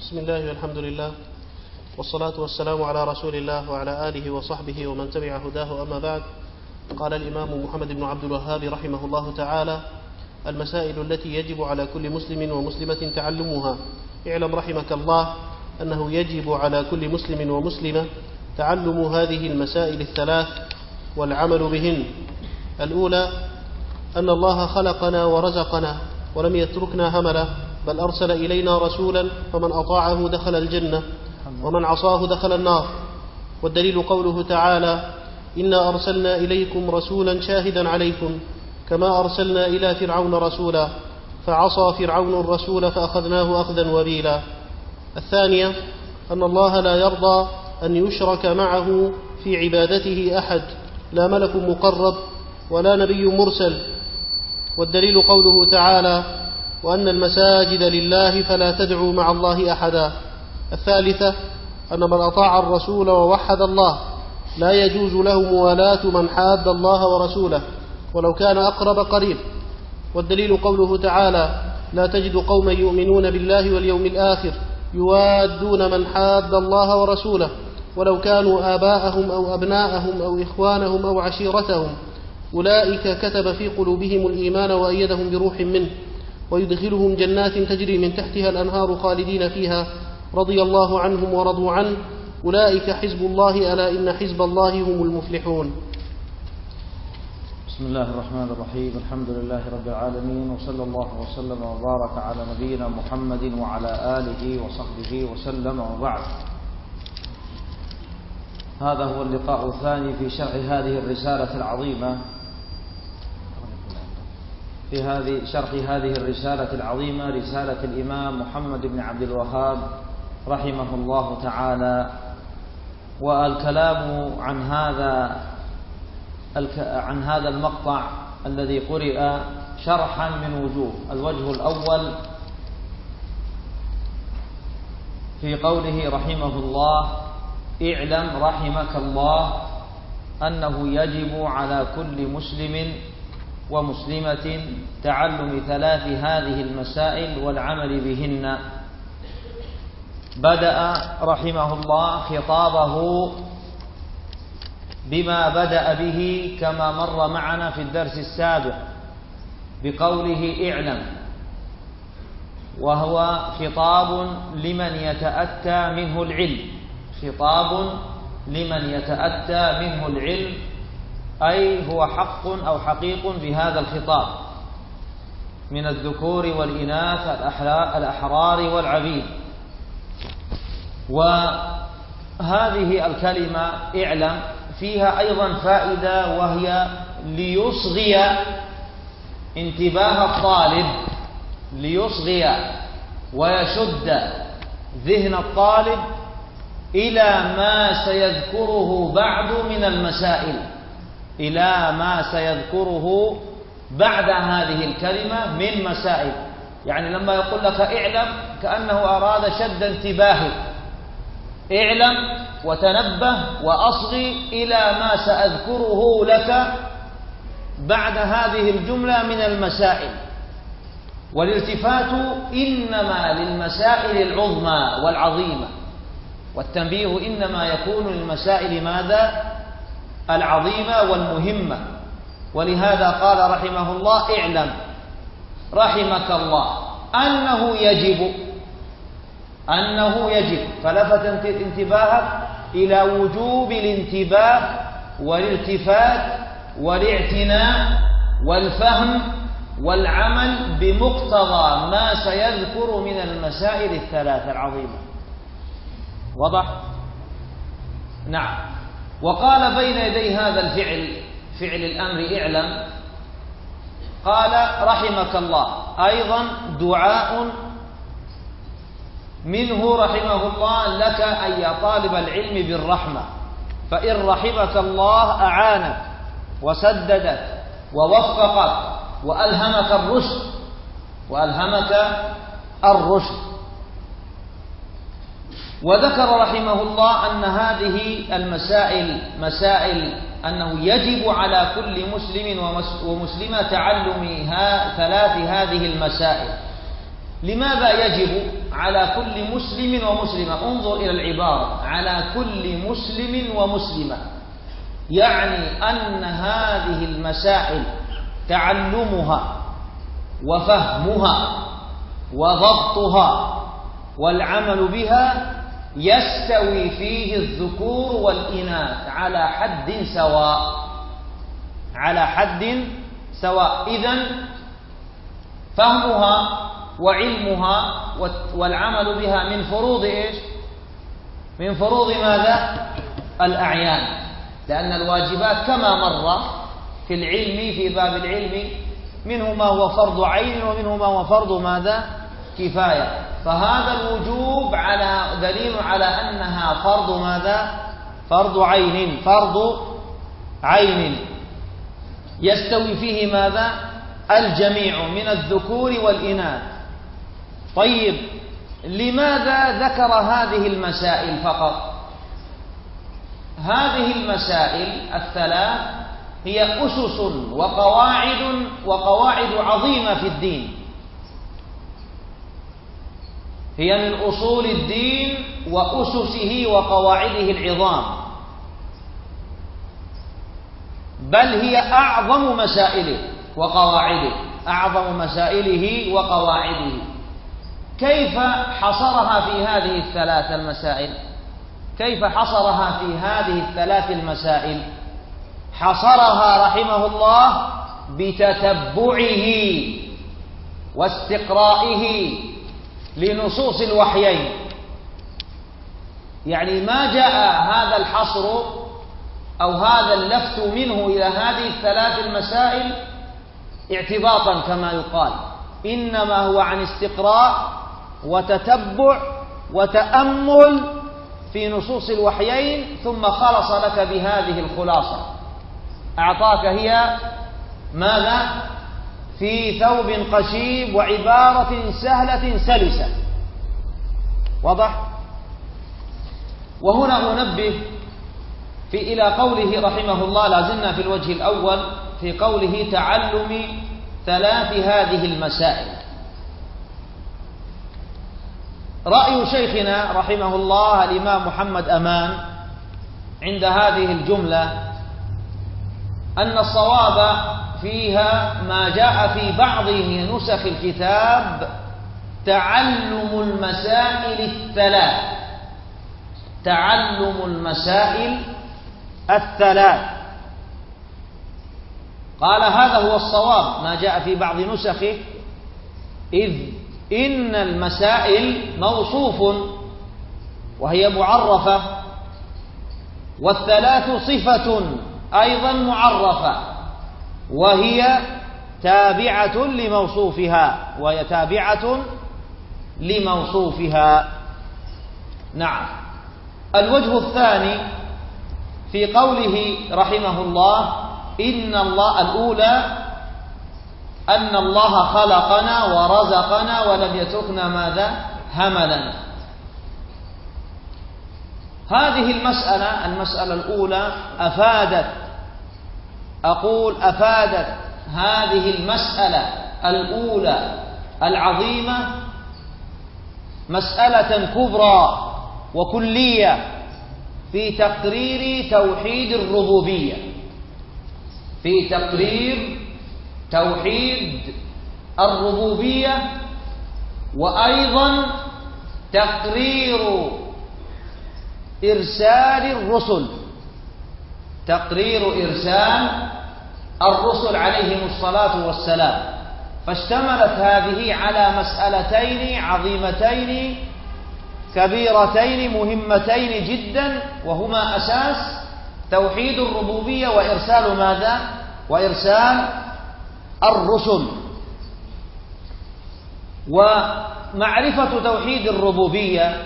بسم الله والحمد لله والصلاة والسلام على رسول الله وعلى آله وصحبه ومن تبع هداه. أما بعد، قال الإمام محمد بن عبد الوهاب رحمه الله تعالى: المسائل التي يجب على كل مسلم ومسلمة تعلمها. اعلم رحمك الله أنه يجب على كل مسلم ومسلمة تعلم هذه المسائل الثلاث والعمل بهن. الأولى أن الله خلقنا ورزقنا ولم يتركنا هملا، بل أرسل إلينا رسولا فمن أطاعه دخل الجنة ومن عصاه دخل النار. والدليل قوله تعالى: إنا أرسلنا إليكم رسولا شاهدا عليكم كما أرسلنا إلى فرعون رسولا فعصى فرعون الرسول فأخذناه أخذا وبيلا. الثانية أن الله لا يرضى أن يشرك معه في عبادته أحد، لا ملك مقرب ولا نبي مرسل. والدليل قوله تعالى: وأن المساجد لله فلا تدعوا مع الله أحدا. الثالثة أن من أطاع الرسول ووحد الله لا يجوز له موالاة من حاد الله ورسوله ولو كان أقرب قريب. والدليل قوله تعالى: لا تجد قوما يؤمنون بالله واليوم الآخر يوادون من حاد الله ورسوله ولو كانوا آباءهم أو أبناءهم أو إخوانهم أو عشيرتهم أولئك كتب في قلوبهم الإيمان وأيدهم بروح منه ويدخلهم جنات تجري من تحتها الأنهار خالدين فيها رضي الله عنهم ورضوا عنه أولئك حزب الله ألا إن حزب الله هم المفلحون. بسم الله الرحمن الرحيم. الحمد لله رب العالمين، وصلى الله وسلم وبارك على نبينا محمد وعلى آله وصحبه وسلم، وبعد. هذا هو اللقاء الثاني في شرح هذه الرسالة العظيمة، شرح هذه الرسالة العظيمة، رسالة الإمام محمد بن عبد الوهاب رحمه الله تعالى. والكلام عن هذا المقطع الذي قرئ شرحا من وجوه. الوجه الأول في قوله رحمه الله: اعلم رحمك الله أنه يجب على كل مسلم ومسلمة تعلم ثلاث هذه المسائل والعمل بهن. بدأ رحمه الله خطابه بما بدأ به كما مر معنا في الدرس السابق بقوله اعلم، وهو خطاب لمن يتأتى منه العلم، خطاب لمن يتأتى منه العلم، أي هو حق أو حقيق بهذا الخطاب من الذكور والإناث الأحرار والعبيد. وهذه الكلمة اعلم فيها أيضا فائدة، وهي ليصغي انتباه الطالب، ليصغي ويشد ذهن الطالب إلى ما سيذكره بعد من المسائل، إلى ما سيذكره بعد هذه الكلمة من مسائل. يعني لما يقول لك اعلم كأنه أراد شد انتباهك، اعلم وتنبه وأصغي إلى ما سأذكره لك بعد هذه الجملة من المسائل. والالتفات إنما للمسائل العظمى والعظيمة، والتنبيه إنما يكون للمسائل ماذا؟ العظيمة والمهمة. ولهذا قال رحمه الله: اعلم رحمك الله أنه يجب، فلفت انتباهك إلى وجوب الانتباه والالتفات والاعتناء والفهم والعمل بمقتضى ما سيذكر من المسائل الثلاث العظيمة. وضح؟ نعم. وقال بين يدي هذا الفعل، فعل الأمر اعلم، قال رحمك الله أيضا دعاء منه رحمه الله لك أي طالب العلم بالرحمة، فإن رحمك الله أعانك وسددك ووفقك وألهمك الرشد. وذكر رحمه الله أن هذه المسائل مسائل أنه يجب على كل مسلم ومسلمة تعلم ثلاث هذه المسائل. لماذا يجب على كل مسلم ومسلمة. انظر إلى العبارة، على كل مسلم ومسلمة، يعني أن هذه المسائل تعلمها وفهمها وضبطها والعمل بها يستوي فيه الذكور والإناث على حد سواء، على حد سواء. إذن فهمها وعلمها والعمل بها من فروض إيش؟ من فروض ماذا؟ الأعيان، لأن الواجبات كما مر في العلم في باب العلم منه ما هو فرض عين ومنه ما هو فرض ماذا؟ كفاية. فهذا الوجوب على دليل على أنها فرض ماذا؟ فرض عين، فرض عين يستوي فيه ماذا؟ الجميع من الذكور والإناث. طيب، لماذا ذكر هذه المسائل فقط؟ هذه المسائل الثلاث هي أسس وقواعد عظيمة في الدين، هي من أصول الدين وأسسه وقواعده العظام، بل هي أعظم مسائله وقواعده، أعظم مسائله وقواعده. كيف حصرها في هذه الثلاث المسائل؟ كيف حصرها في هذه الثلاث المسائل؟ حصرها رحمه الله بتتبعه واستقرائه لنصوص الوحيين. يعني ما جاء هذا الحصر أو هذا اللفت منه إلى هذه الثلاث المسائل اعتباطا كما يقال، إنما هو عن استقراء وتتبع وتأمل في نصوص الوحيين، ثم خلص لك بهذه الخلاصة، أعطاك هي ماذا؟ في ثوب قشيب وعبارة سهلة سلسة. واضح؟ وهنا أنبه إلى قوله رحمه الله، لازلنا في الوجه الأول في قوله تعلم ثلاث هذه المسائل. رأي شيخنا رحمه الله الإمام محمد أمان عند هذه الجملة أن الصواب فيها ما جاء في بعض نسخ الكتاب تعلم المسائل الثلاث، تعلم المسائل الثلاث. قال هذا هو الصواب ما جاء في بعض نسخه، إذ إن المسائل موصوف وهي معرفة، والثلاث صفة أيضا معرفة، وهي تابعة لموصوفها، وهي تابعة لموصوفها. نعم. الوجه الثاني في قوله رحمه الله إن الله الأولى أن الله خلقنا ورزقنا ولم يتركنا ماذا؟ هملا. هذه المسألة الأولى أفادت هذه المسألة الأولى العظيمة مسألة كبرى وكلية في تقرير توحيد الربوبية، في تقرير توحيد الربوبية، وأيضا تقرير إرسال الرسل، تقرير إرسال الرسل عليهم الصلاة والسلام. فاشتملت هذه على مسألتين عظيمتين كبيرتين مهمتين جدا، وهما أساس توحيد الربوبية وإرسال ماذا؟ وإرسال الرسل. ومعرفة توحيد الربوبية،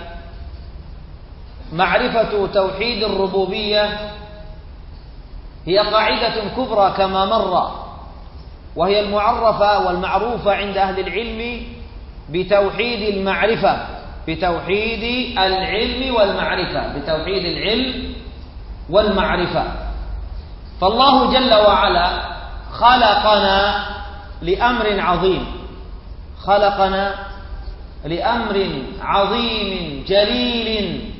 معرفة توحيد الربوبية هي قاعدة كبرى كما مر، وهي المعرفة والمعروفة عند أهل العلم بتوحيد المعرفة، بتوحيد العلم والمعرفة، بتوحيد العلم والمعرفة. فالله جل وعلا خلقنا لأمر عظيم، خلقنا لأمر عظيم جليل،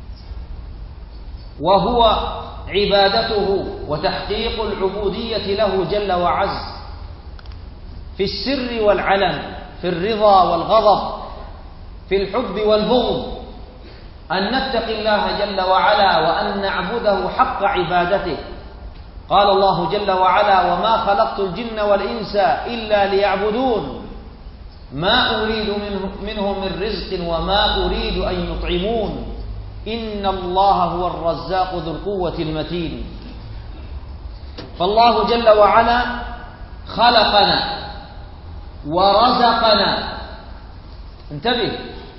وهو عبادته وتحقيق العبودية له جل وعز في السر والعلن، في الرضا والغضب، في الحب والبغض، أن نتقي الله جل وعلا وأن نعبده حق عبادته. قال الله جل وعلا: وما خلقت الجن والإنس إلا ليعبدون ما أريد منهم من رزق وما أريد أن يطعمون إن الله هو الرزاق ذو القوة المتين. فالله جل وعلا خلقنا ورزقنا. انتبه،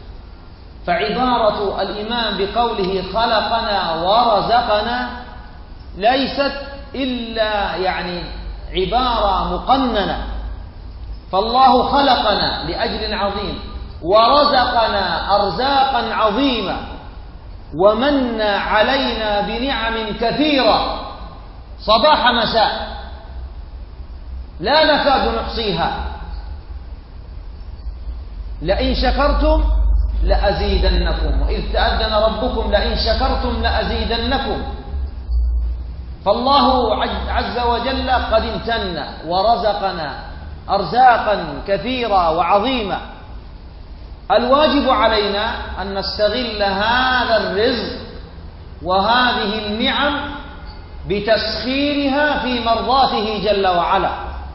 فعبارة الإمام بقوله خلقنا ورزقنا ليست إلا عبارة مقننة، فالله خلقنا لأجل عظيم ورزقنا أرزاقا عظيمة ومن علينا بنعم كثيرة صباح مساء لا نكاد نحصيها. لئن شكرتم لأزيدنكم وإذ تأذن ربكم لئن شكرتم لأزيدنكم. فالله عز وجل قد امتن ورزقنا أرزاقا كثيرة وعظيمة. الواجب علينا أن نستغل هذا الرزق وهذه النعم بتسخيرها في مرضاته جل وعلا،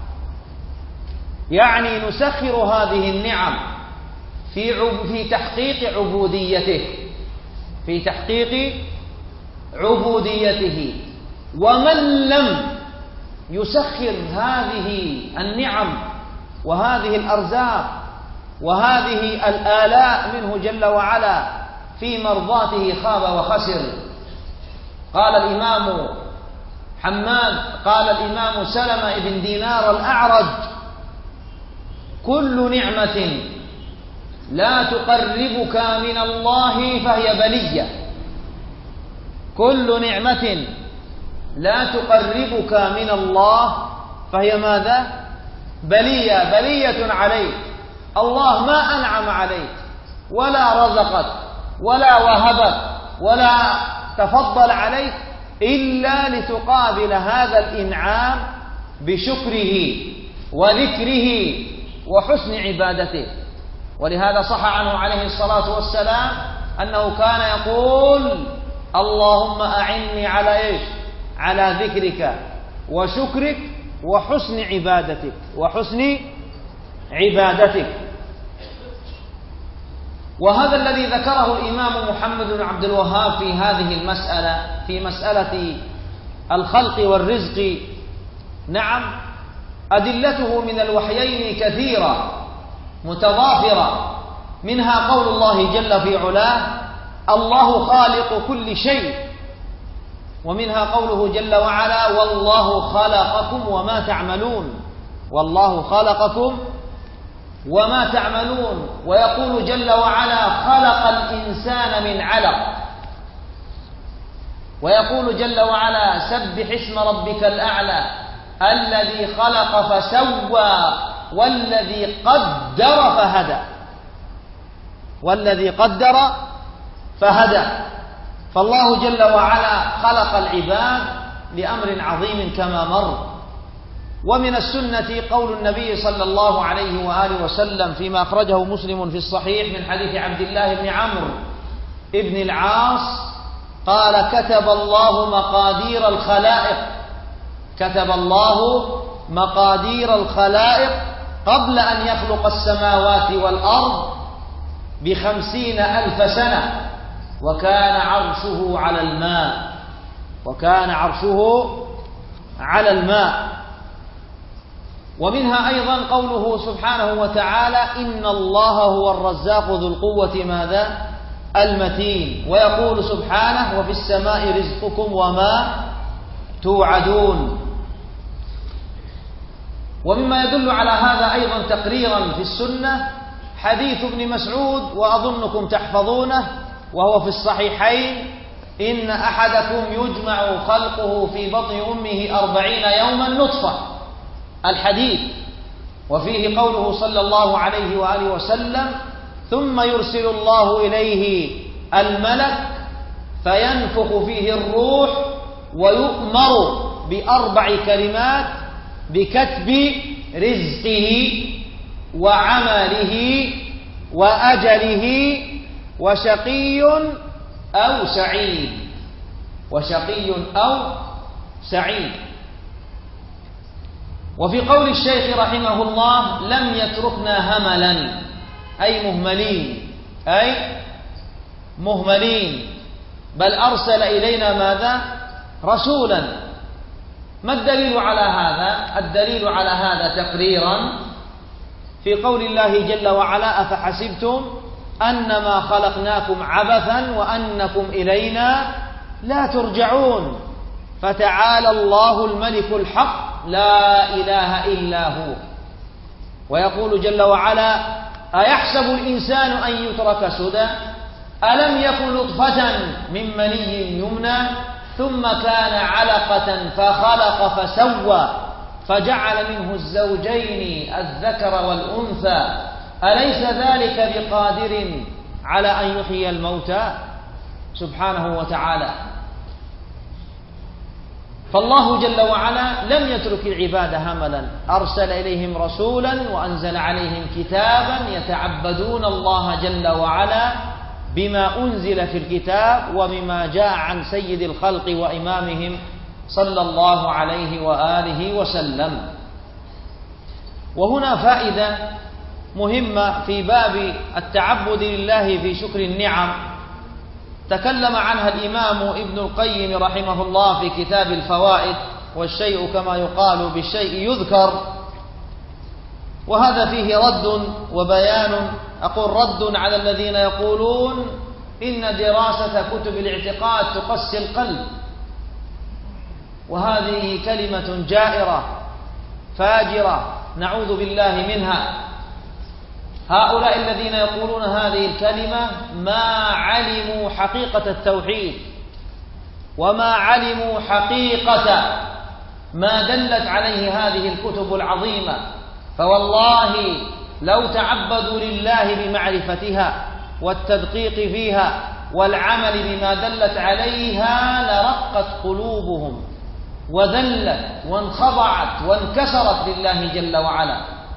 يعني نسخر هذه النعم في تحقيق عبوديته، في تحقيق عبوديته. ومن لم يسخر هذه النعم وهذه الأرزاق وهذه الآلاء منه جل وعلا في مرضاته خاب وخسر. قال الإمام حماد، قال الإمام سلمة بن دينار الأعرج: كل نعمة لا تقربك من الله فهي بلية. كل نعمة لا تقربك من الله فهي ماذا؟ بلية، بلية عليك. الله ما أنعم عليك ولا رزقك ولا وهبك ولا تفضل عليك إلا لتقابل هذا الإنعام بشكره وذكره وحسن عبادته. ولهذا صح عنه عليه الصلاة والسلام أنه كان يقول: اللهم أعني على إيش؟ على ذكرك وشكرك وحسن عبادتك وحسن عبادتك. وهذا الذي ذكره الإمام محمد بن عبد الوهاب في هذه المسألة، في مسألة الخلق والرزق، نعم أدلته من الوحيين كثيرة متضافرة، منها قول الله جل في علاه: الله خالق كل شيء، ومنها قوله جل وعلا: والله خلقكم وما تعملون. والله خلقكم وما تعملون. ويقول جل وعلا: خلق الإنسان من علق. ويقول جل وعلا: سبح اسم ربك الأعلى الذي خلق فسوى والذي قدر فهدى. والذي قدر فهدى. فالله جل وعلا خلق العباد لأمر عظيم كما مر. ومن السنة قول النبي صلى الله عليه وآله وسلم فيما أخرجه مسلم في الصحيح من حديث عبد الله بن عمرو ابن العاص قال: كتب الله مقادير الخلائق، كتب الله مقادير الخلائق قبل أن يخلق السماوات والأرض ب50,000 سنة، وكان عرشه على الماء، وكان عرشه على الماء. ومنها أيضا قوله سبحانه وتعالى: إن الله هو الرزاق ذو القوة ماذا؟ المتين. ويقول سبحانه: وفي السماء رزقكم وما توعدون. ومما يدل على هذا أيضا تقريرا في السنة حديث ابن مسعود، وأظنكم تحفظونه، وهو في الصحيحين: إن أحدكم يجمع خلقه في بطن أمه 40 يوما نطفة. الحديث. وفيه قوله صلى الله عليه وآله وسلم: ثم يرسل الله إليه الملك فينفخ فيه الروح ويؤمر ب4 كلمات بكتب رزقه وعمله وأجله وشقي أو سعيد، وشقي أو سعيد. وفي قول الشيخ رحمه الله: لم يتركنا هملا، أي مهملين، بل أرسل إلينا ماذا؟ رسولا. ما الدليل على هذا؟ الدليل على هذا تقريرا في قول الله جل وعلا: أفحسبتم أنما خلقناكم عبثا وأنكم إلينا لا ترجعون، فتعالى الله الملك الحق لا إله إلا هو. ويقول جل وعلا: أيحسب الإنسان أن يترك سدى ألم يكن نطفة من مني يمنى ثم كان علقة فخلق فسوى فجعل منه الزوجين الذكر والأنثى أليس ذلك بقادر على أن يحيي الموتى سبحانه وتعالى. فالله جل وعلا لم يترك العباد هملا، أرسل إليهم رسولا وأنزل عليهم كتابا يتعبدون الله جل وعلا بما أنزل في الكتاب وبما جاء عن سيد الخلق وإمامهم صلى الله عليه وآله وسلم. وهنا فائدة مهمة في باب التعبد لله في شكر النعم تكلم عنها الإمام ابن القيم رحمه الله في كتاب الفوائد، والشيء كما يقال بالشيء يذكر، وهذا فيه رد وبيان. أقول رد على الذين يقولون إن دراسة كتب الاعتقاد تقسي القلب، وهذه كلمة جائرة فاجرة نعوذ بالله منها. هؤلاء الذين يقولون هذه الكلمة ما علموا حقيقة التوحيد وما علموا حقيقة ما دلت عليه هذه الكتب العظيمة، فوالله لو تعبدوا لله بمعرفتها والتدقيق فيها والعمل بما دلت عليها لرقت قلوبهم وذلت وانخضعت وانكسرت لله جل وعلا.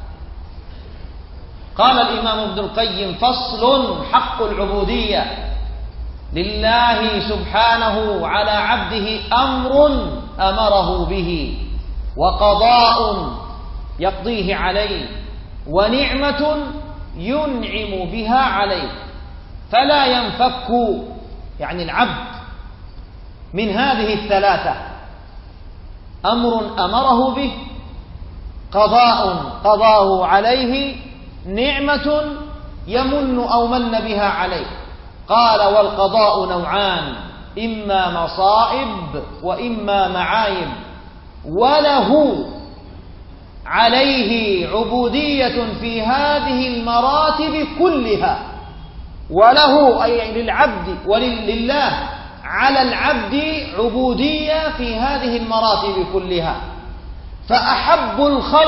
قال الإمام ابن القيم: فصل: حق العبودية لله سبحانه على عبده أمر أمره به، وقضاء يقضيه عليه، ونعمة ينعم بها عليه، فلا ينفك يعني العبد من هذه الثلاثة: أمر أمره به، قضاء قضاه عليه، نعمة يمن أو من بها عليه. قال: والقضاء نوعان: إما مصائب وإما معايب، وله عليه عبودية في هذه المراتب كلها. وله أي للعبد ولله على العبد عبودية في هذه المراتب كلها. فأحب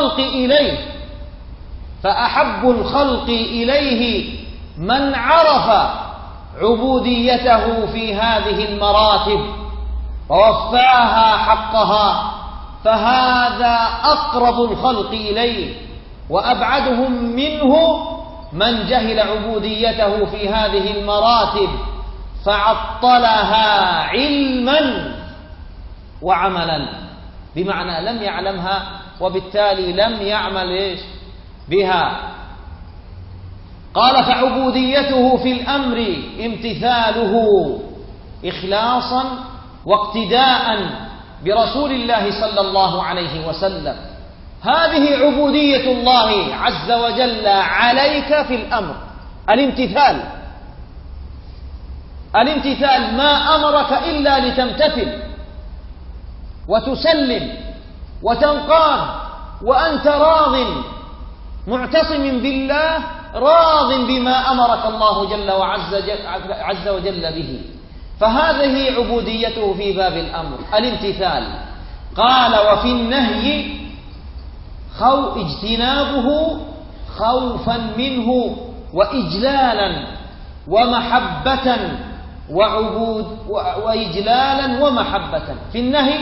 الخلق إليه من عرف عبوديته في هذه المراتب ووفاها حقها، فهذا أقرب الخلق إليه، وأبعدهم منه من جهل عبوديته في هذه المراتب فعطلها علما وعملا، بمعنى لم يعلمها وبالتالي لم يعمل بها. قال: فعبوديته في الأمر امتثاله إخلاصا واقتداء برسول الله صلى الله عليه وسلم. هذه عبودية الله عز وجل عليك في الأمر، الامتثال ما أمرك إلا لتمتثل وتسلم وتنقاد، وأنت راض معتصم بالله، راض بما أمرك الله جل عز وجل به، فهذه عبوديته في باب الأمر الامتثال. قال: وفي النهي اجتنابه خوفا منه وإجلالا ومحبة وإجلالا ومحبة. في النهي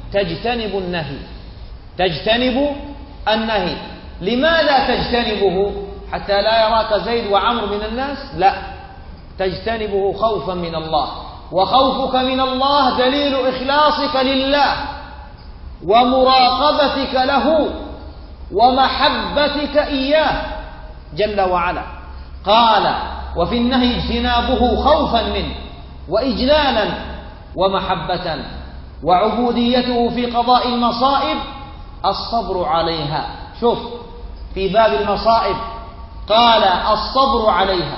تجتنب النهي. لماذا تجتنبه؟ حتى لا يراك زيد وعمر من الناس؟ لا، تجتنبه خوفا من الله، وخوفك من الله دليل إخلاصك لله ومراقبتك له ومحبتك إياه جل وعلا. قال: وفي النهي اجتنابه خوفا منه وإجلالا ومحبة. وعبوديته في قضاء المصائب الصبر عليها. شوف، في باب المصائب قال الصبر عليها،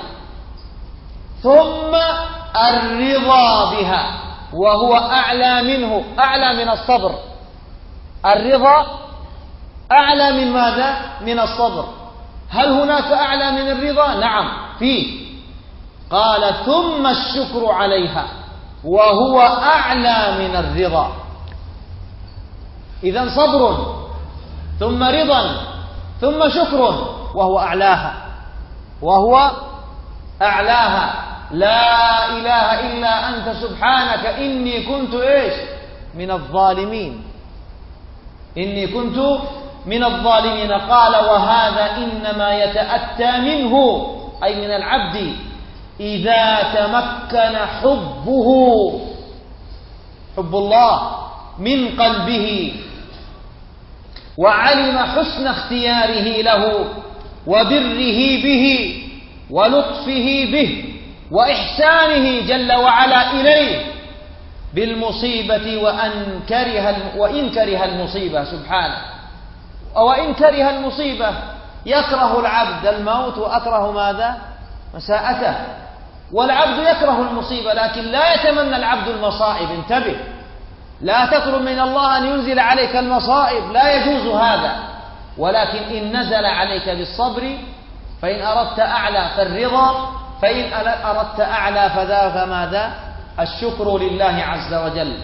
ثم الرضا بها، وهو أعلى منه، أعلى من الصبر. الرضا أعلى من ماذا؟ من الصبر. هل هناك أعلى من الرضا؟ نعم، فيه. قال: ثم الشكر عليها، وهو أعلى من الرضا. إذن صبر ثم رضا ثم شكر، وهو أعلاها. لا إله إلا أنت سبحانك إني كنت من الظالمين. قال: وهذا إنما يتأتى منه، أي من العبد، إذا تمكن حب الله من قلبه، وعلم حسن اختياره له وبره به ولطفه به وإحسانه جل وعلا إليه بالمصيبة، وإن كره المصيبة سبحانه. وإن كره المصيبة، يكره العبد الموت وأكره ماذا؟ مساءته. والعبد يكره المصيبة، لكن لا يتمنى العبد المصائب. انتبه، لا تطلب من الله أن ينزل عليك المصائب، لا يجوز هذا. ولكن إن نزل عليك بالصبر، فإن أردت أعلى فالرضا، فإن أردت أعلى فذاك ماذا؟ الشكر لله عز وجل.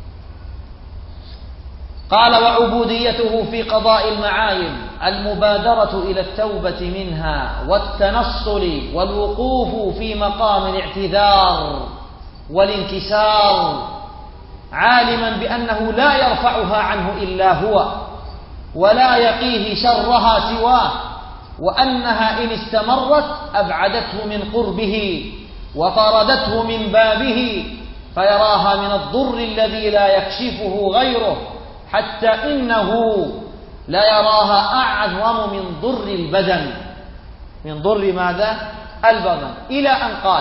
قال: وعبوديته في قضاء المعايب المبادرة إلى التوبة منها والتنصل والوقوف في مقام الاعتذار والانكسار، عالما بأنه لا يرفعها عنه إلا هو، ولا يقيه شرها سواه، وأنها إن استمرت أبعدته من قربه وطردته من بابه، فيراها من الضر الذي لا يكشفه غيره، حتى إنه لا يراها أعظم من ضر البدن، من ضر ماذا؟ البدن. إلى أن قال: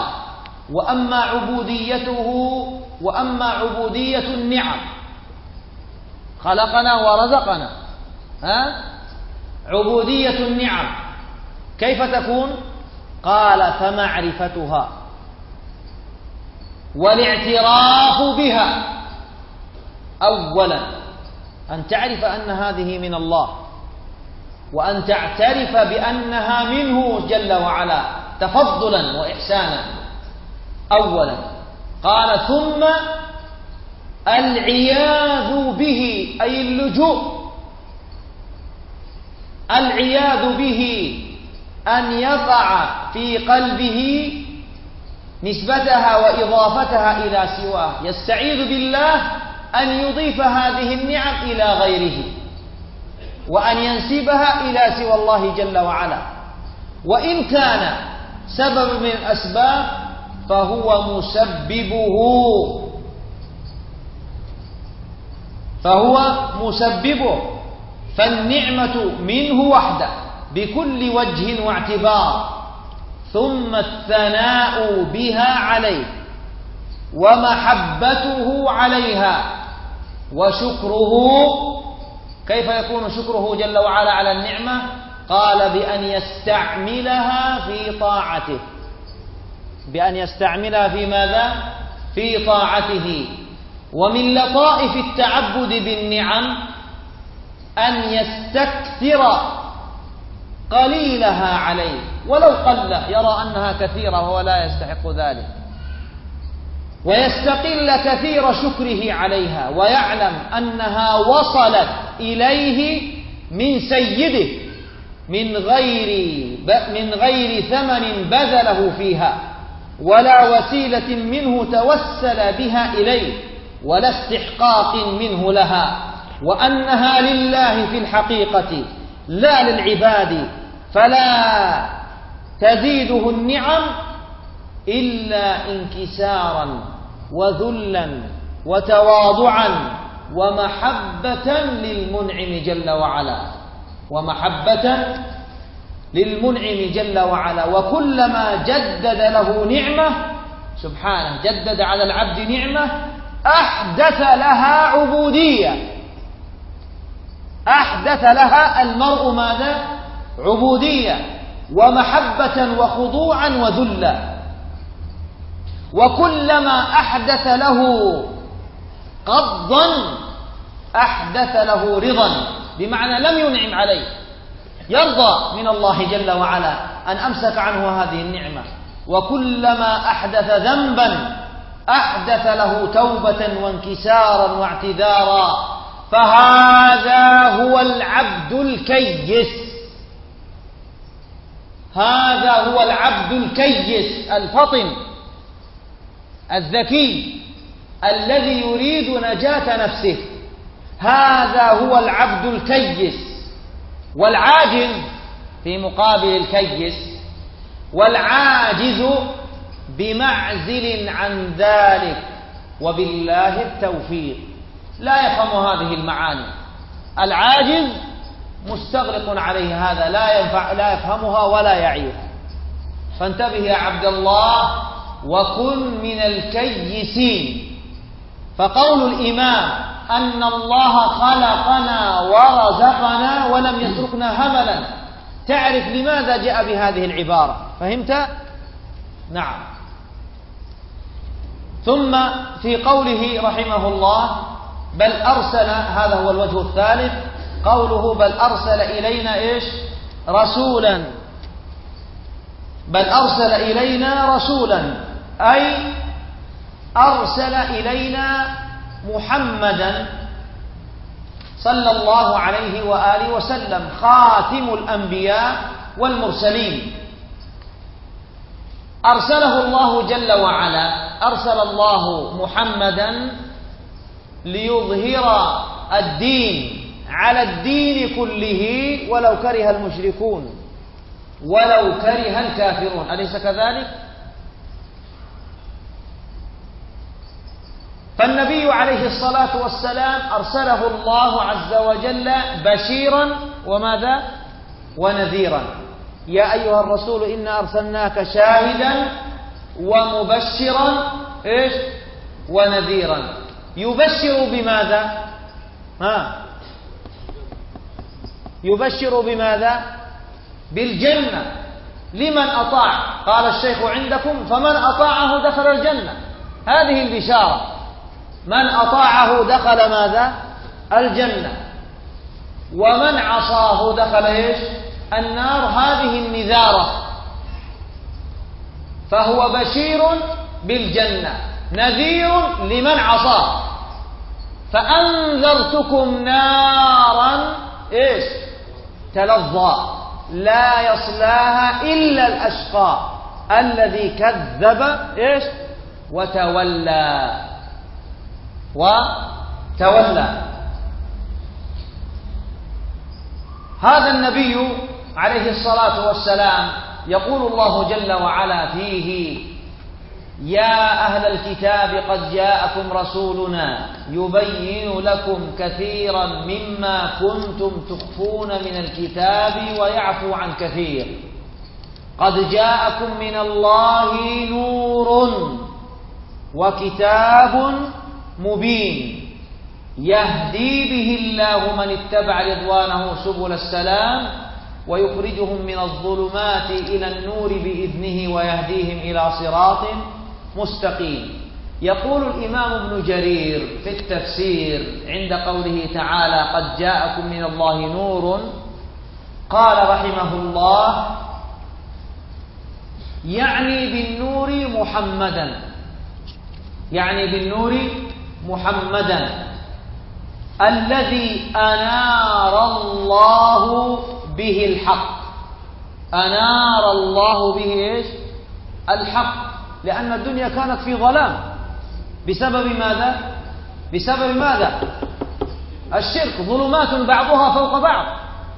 وأما عبودية النعم، خلقنا ورزقنا، عبودية النعم كيف تكون؟ قال: فمعرفتها والاعتراف بها. أولا أن تعرف أن هذه من الله، وأن تعترف بأنها منه جل وعلا تفضلا وإحسانا. أولا قال: ثم العياذ به، أي اللجوء. العياذ به أن يقع في قلبه نسبتها وإضافتها إلى سواه، يستعيذ بالله أن يضيف هذه النعم إلى غيره، وأن ينسبها إلى سوى الله جل وعلا. وإن كان سبب من الأسباب فهو مسببه، فالنعمة منه وحده بكل وجه واعتبار. ثم الثناء بها عليه، ومحبته عليها، وشكره. كيف يكون شكره جل وعلا على النعمة؟ قال: بأن يستعملها في طاعته. بأن يستعملها في ماذا؟ في طاعته. ومن لطائف التعبد بالنعم أن يستكثر قليلها عليه، ولو قل يرى أنها كثيرة وهو لا يستحق ذلك، ويستقل كثير شكره عليها، ويعلم أنها وصلت إليه من سيده من غير ثمن بذله فيها، ولا وسيلة منه توسل بها إليه، ولا استحقاق منه لها، وأنها لله في الحقيقة لا للعباد، فلا تزيده النعم إلا انكسارا وذلا وتواضعا ومحبة للمنعم جل وعلا، للمنعم جل وعلا. وكلما جدد له نعمة سبحانه، جدد على العبد نعمة، أحدث لها عبودية، أحدث لها المرء ماذا؟ عبودية ومحبة وخضوعا وذلا. وكلما أحدث له قبضا أحدث له رضا، بمعنى لم ينعم عليه، يرضى من الله جل وعلا أن أمسك عنه هذه النعمة. وكلما أحدث ذنبا أحدث له توبة وانكسارا واعتذارا. فهذا هو العبد الكيس، هذا هو العبد الكيس الفطن الذكي الذي يريد نجاة نفسه، هذا هو العبد الكيس. والعاجز في مقابل الكيس، والعاجز بمعزل عن ذلك، وبالله التوفيق. لا يفهم هذه المعاني، العاجز مستغرق عليه هذا، لا يفهمها ولا يعيها. فانتبه يا عبد الله وكن من الكيسين. فقول الإمام أن الله خلقنا ورزقنا ولم يتركنا هملا، تعرف لماذا جاء بهذه العبارة؟ فهمت؟ نعم. ثم في قوله رحمه الله بل أرسل، هذا هو الوجه الثالث، قوله بل أرسل إلينا إيش؟ رسولا. بل أرسل إلينا رسولا، أي أرسل إلينا محمدا صلى الله عليه وآله وسلم خاتم الأنبياء والمرسلين. أرسله الله جل وعلا، أرسل الله محمدا ليظهر الدين على الدين كله ولو كره المشركون ولو كره الكافرون، أليس كذلك؟ فالنبي عليه الصلاة والسلام أرسله الله عز وجل بشيرا وماذا؟ ونذيرا. يا أيها الرسول إنا أرسلناك شاهدا ومبشرا إيش؟ ونذيرا. يبشر بماذا؟ يبشر بماذا؟ بالجنة لمن أطاع. قال الشيخ عندكم فمن أطاعه دخل الجنة، هذه البشارة، من أطاعه دخل ماذا؟ الجنة، ومن عصاه دخل إيش؟ النار، هذه النذارة. فهو بشير بالجنة نذير لمن عصاه. فأنذرتكم نارا إيش؟ تلظى لا يصلاها إلا الأشقى الذي كذب إيش؟ وتولى. هذا النبي عليه الصلاة والسلام يقول الله جل وعلا فيه يا أهل الكتاب قد جاءكم رسولنا يبين لكم كثيرا مما كنتم تخفون من الكتاب ويعفو عن كثير، قد جاءكم من الله نور وكتاب مبين يهدي به الله من اتبع رضوانه سبل السلام ويخرجهم من الظلمات إلى النور بإذنه ويهديهم إلى صراط مستقيم. يقول الإمام ابن جرير في التفسير عند قوله تعالى قد جاءكم من الله نور، قال رحمه الله يعني بالنور محمدا، يعني بالنور محمدا الذي أنار الله به الحق، أنار الله به إيش؟ الحق، لأن الدنيا كانت في ظلام بسبب ماذا؟ بسبب ماذا؟ الشرك، ظلمات بعضها فوق بعض.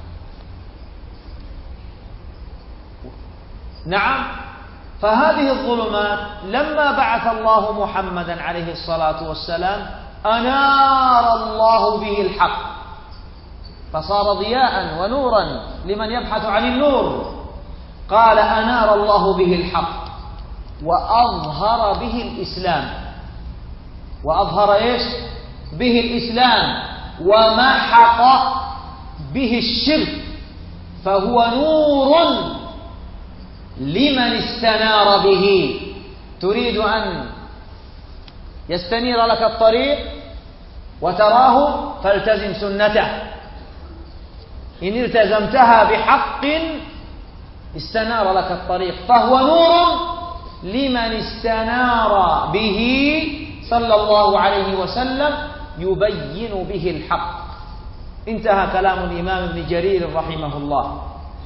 نعم، فهذه الظلمات لما بعث الله محمدا عليه الصلاة والسلام أنار الله به الحق، فصار ضياء ونورا لمن يبحث عن النور. قال أنار الله به الحق وأظهر به الإسلام، وأظهر إيش؟ به الإسلام، ومحق به الشرك، فهو نور لمن استنار به. تريد أن يستنير لك الطريق وتراه فالتزم سنته، إن التزمتها بحق استنار لك الطريق، فهو نور لمن استنار به صلى الله عليه وسلم يبين به الحق. انتهى كلام الإمام ابن جرير رحمه الله.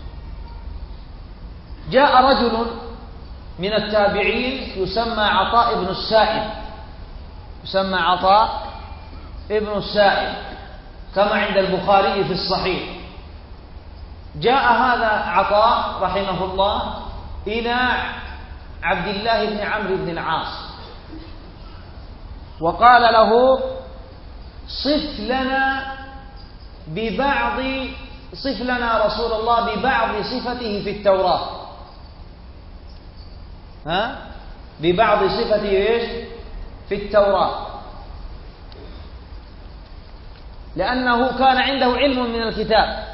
جاء رجل من التابعين يسمى عطاء بن السائب، يسمى عطاء ابن السائب كما عند البخاري في الصحيح. جاء هذا عطاء رحمه الله إلى عبد الله بن عمرو بن العاص وقال له: صف لنا رسول الله ببعض صفته في التوراة. ببعض صفته ايش؟ في التوراة، لأنه كان عنده علم من الكتاب.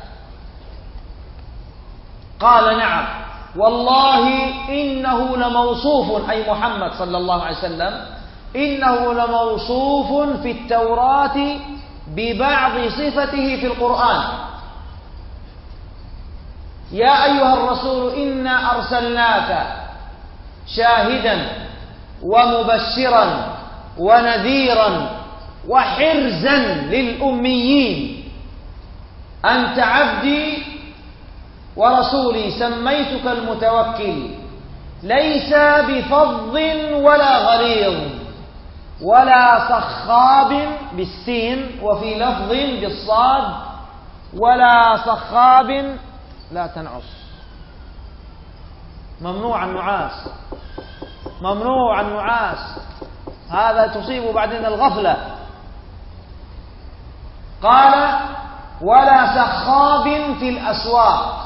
قال: نعم والله إنه لموصوف، أي محمد صلى الله عليه وسلم، إنه لموصوف في التوراة ببعض صفته في القرآن. يا أيها الرسول إنا أرسلناك شاهدا ومبشرا ونذيرا وحرزا للأميين، أنت عبدي ورسولي، سميتك المتوكل، ليس بفظ ولا غليظ ولا صخاب بالسين، وفي لفظ بالصاد ولا صخاب، لا تنعس، ممنوع النعاس، ممنوع النعاس، هذا تصيب بعدين الغفلة. قال: ولا سخاب في الأسواق،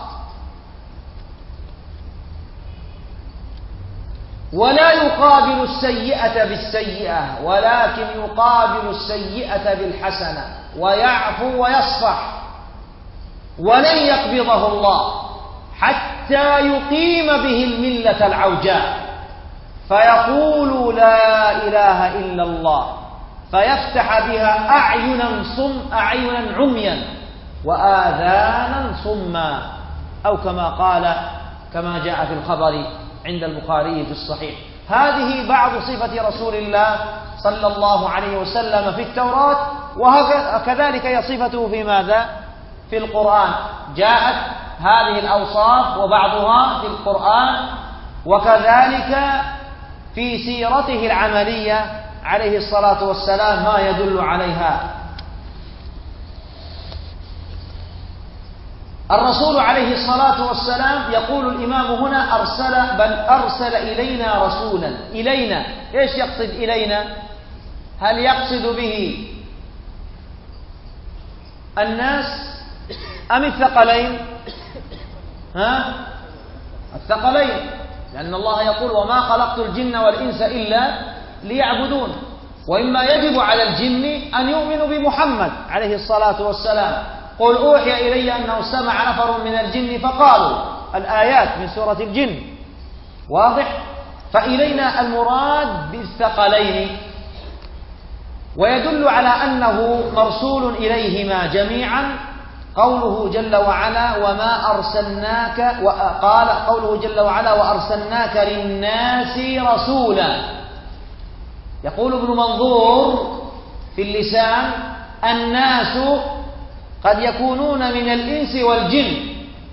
ولا يقابل السيئة بالسيئة، ولكن يقابل السيئة بالحسنة، ويعفو ويصفح، ولن يقبضه الله حتى يقيم به الملة العوجاء، فيقول لا إله إلا الله، فيفتح بها أعينا عميا وآذانا صما، أو كما قال كما جاء في الخبر عند البخاري في الصحيح. هذه بعض صفة رسول الله صلى الله عليه وسلم في التوراة، وكذلك هي صفته في ماذا؟ في القرآن. جاءت هذه الأوصاف وبعضها في القرآن، وكذلك في سيرته العملية عليه الصلاة والسلام ما يدل عليها. الرسول عليه الصلاة والسلام يقول الإمام هنا أرسل إلينا رسولا. إلينا، إيش يقصد إلينا؟ هل يقصد به الناس أم الثقلين؟ الثقلين، لأن الله يقول: وما خلقت الجن والإنس إلا ليعبدون. وإما يجب على الجن أن يؤمنوا بمحمد عليه الصلاة والسلام. قل أوحي إلي أنه استمع نفر من الجن فقالوا، الآيات من سورة الجن، واضح؟ فإلينا المراد بالثقلين، ويدل على أنه مرسول إليهما جميعا قوله جل وعلا: وما أرسلناك، وقال قوله جل وعلا: وأرسلناك للناس رسولا. يقول ابن منظور في اللسان: الناس قد يكونون من الإنس والجن،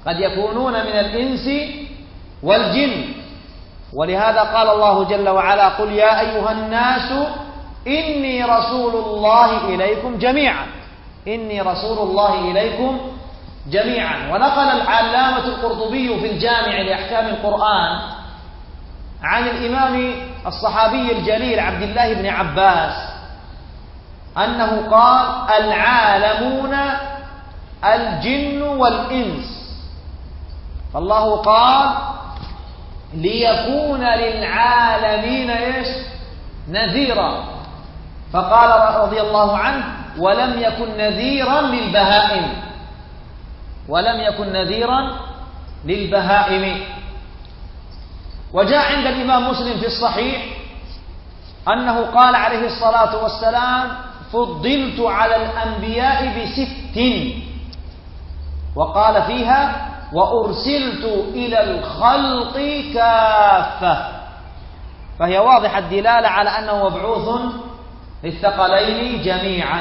قد يكونون من الإنس والجن. ولهذا قال الله جل وعلا: قل يا أيها الناس إني رسول الله إليكم جميعا، إني رسول الله إليكم جميعا. ونقل العلامة القرطبي في الجامع لأحكام القرآن عن الإمام الصحابي الجليل عبد الله بن عباس أنه قال: العالمون الجن والإنس. فالله قال: ليكون للعالمين إيش؟ نذيرا. فقال رضي الله عنه: ولم يكن نذيرا للبهائم، ولم يكن نذيرا للبهائم. وجاء عند الإمام مسلم في الصحيح أنه قال عليه الصلاة والسلام: فضلت على الأنبياء ب6، وقال فيها: وأرسلت إلى الخلق كافة. فهي واضحة الدلالة على أنه مبعوث للثقلين جميعا.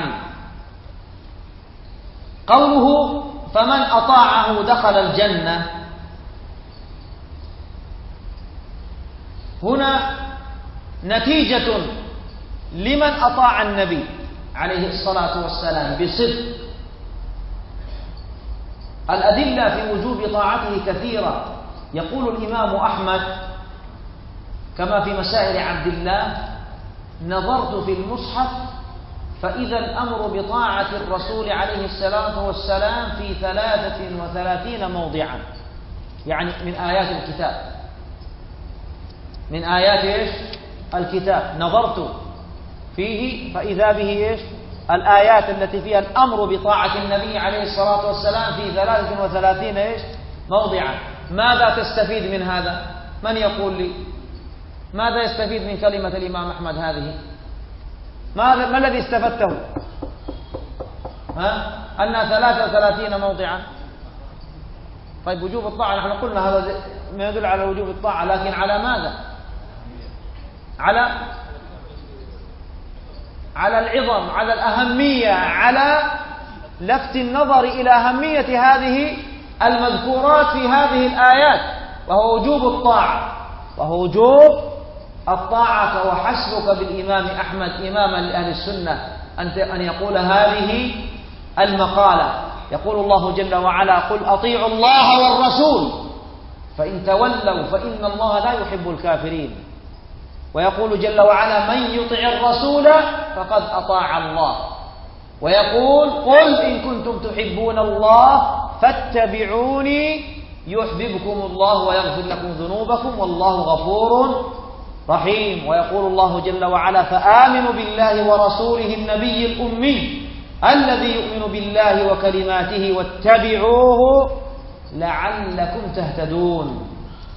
قوله: فمن أطاعه دخل الجنة، هنا نتيجة لمن أطاع النبي عليه الصلاة والسلام بصدق. الأدلة في وجوب طاعته كثيرة. يقول الإمام أحمد كما في مسائل عبد الله: نظرت في المصحف فإذا الأمر بطاعة الرسول عليه الصلاة والسلام في 33 موضعا، يعني من آيات الكتاب، من آيات إيش؟ الكتاب. نظرت فيه فإذا به إيش؟ الآيات التي فيها الأمر بطاعة النبي عليه الصلاة والسلام في 33 إيش؟ موضعا. ماذا تستفيد من هذا؟ من يقول لي ماذا يستفيد من كلمة الإمام أحمد هذه؟ ما الذي استفدته؟ أنها 33 موضعا. طيب وجوب الطاعة، نحن قلنا هذا ما يدل على وجوب الطاعة، لكن على ماذا؟ على العظم، على الأهمية، على لفت النظر إلى أهمية هذه المذكورات في هذه الآيات، وهو وجوب الطاعة، وهو وجوب الطاعة. وحسبك بالإمام أحمد إماما لأهل السنة أن يقول هذه المقالة. يقول الله جل وعلا: قل أطيعوا الله والرسول فإن تولوا فإن الله لا يحب الكافرين. ويقول جل وعلا: من يطع الرسول فقد أطاع الله. ويقول: قل إن كنتم تحبون الله فاتبعوني يحببكم الله ويغفر لكم ذنوبكم والله غفور رحيم. ويقول الله جل وعلا: فآمنوا بالله ورسوله النبي الأمي الذي يؤمن بالله وكلماته واتبعوه لعلكم تهتدون.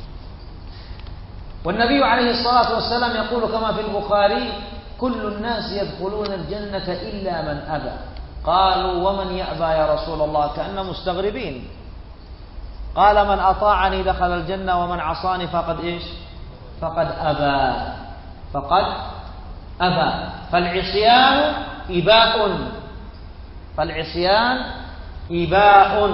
والنبي عليه الصلاة والسلام يقول كما في البخاري: كل الناس يدخلون الجنة إلا من أبى. قالوا: ومن يأبى يا رسول الله؟ كأن مستغربين. قال: من أطاعني دخل الجنة ومن عصاني فقد إيش؟ فقد أبى. فقد أبى. فالعصيان إباء، فالعصيان إباء،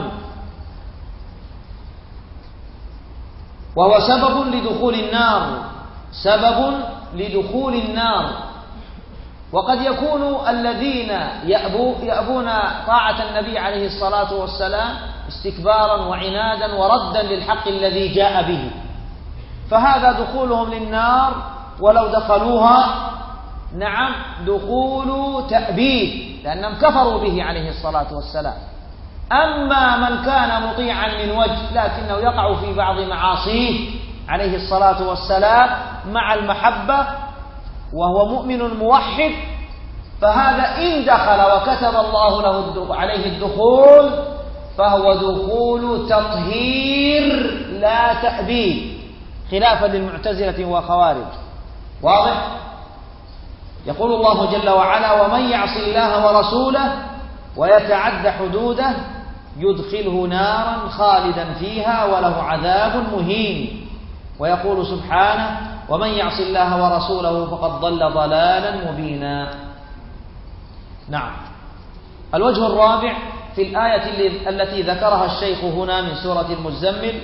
وهو سبب لدخول النار، سبب لدخول النار. وقد يكون الذين يأبون طاعة النبي عليه الصلاة والسلام استكبارا وعنادا وردا للحق الذي جاء به، فهذا دخولهم للنار ولو دخلوها نعم دخول تأبيد، لأنهم كفروا به عليه الصلاة والسلام. أما من كان مطيعا من وجه لكنه يقع في بعض معاصيه عليه الصلاة والسلام مع المحبة وهو مؤمن موحد، فهذا إن دخل وكتب الله له عليه الدخول فهو دخول تطهير لا تأبيد، خلافا للمعتزلة وخوارج. واضح؟ يقول الله جل وعلا: ومن يعص الله ورسوله ويتعد حدوده يدخله نارا خالدا فيها وله عذاب مهين. ويقول سبحانه: ومن يعص الله ورسوله فقد ضل ضلالا مبينا. نعم. الوجه الرابع في الآية التي ذكرها الشيخ هنا من سورة المزمل.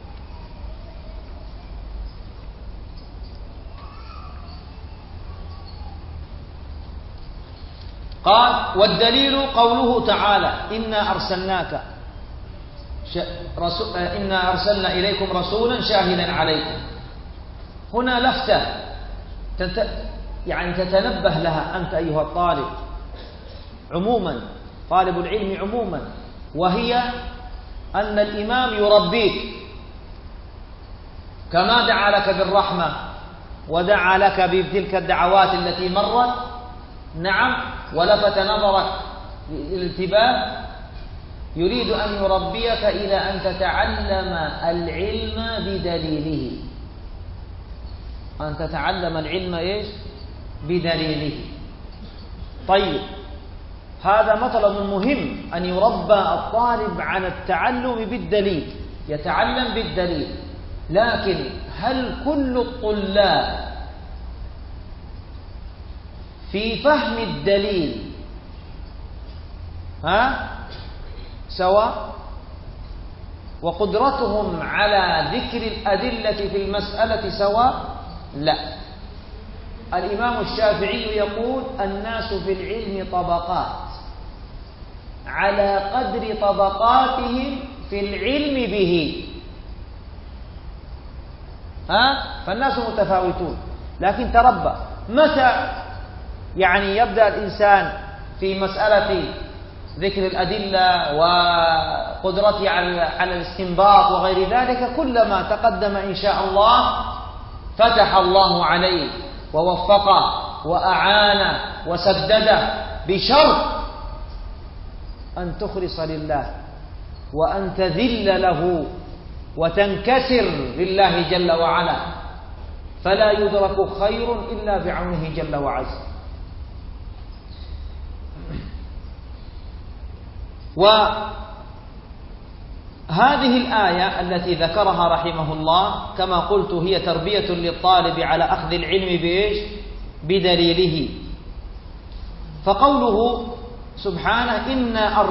قال: والدليل قوله تعالى: إنا أرسلنا إليكم رسولا شاهدا عليكم. هنا لفتة يعني تتنبه لها أنت أيها الطالب عموما، طالب العلم عموما، وهي أن الإمام يربيك كما دعا لك بالرحمة ودعا لك بتلك الدعوات التي مرت، نعم، ولفت نظرك للالتباب، يريد أن يربيك إلى أن تتعلم العلم بدليله، أن تتعلم العلم إيش؟ بدليله. طيب، هذا مطلب مهم، أن يربى الطالب عن التعلم بالدليل، يتعلم بالدليل. لكن هل كل الطلاب في فهم الدليل سواء، وقدرتهم على ذكر الأدلة في المسألة سواء؟ لا. الإمام الشافعي يقول: الناس في العلم طبقات على قدر طبقاتهم في العلم به. فالناس متفاوتون، لكن تربى. متى يعني يبدأ الإنسان في مسألة ذكر الأدلة وقدرته على الاستنباط وغير ذلك؟ كلما تقدم إن شاء الله فتح الله عليه ووفقه وأعانه وسدده، بشرط أن تخلص لله وأن تذل له وتنكسر لله جل وعلا، فلا يدرك خير إلا بعونه جل وعز. وهذه الآية التي ذكرها رحمه الله كما قلت هي تربية للطالب على أخذ العلم بإيش؟ بدليله. فقوله سبحانه: إنا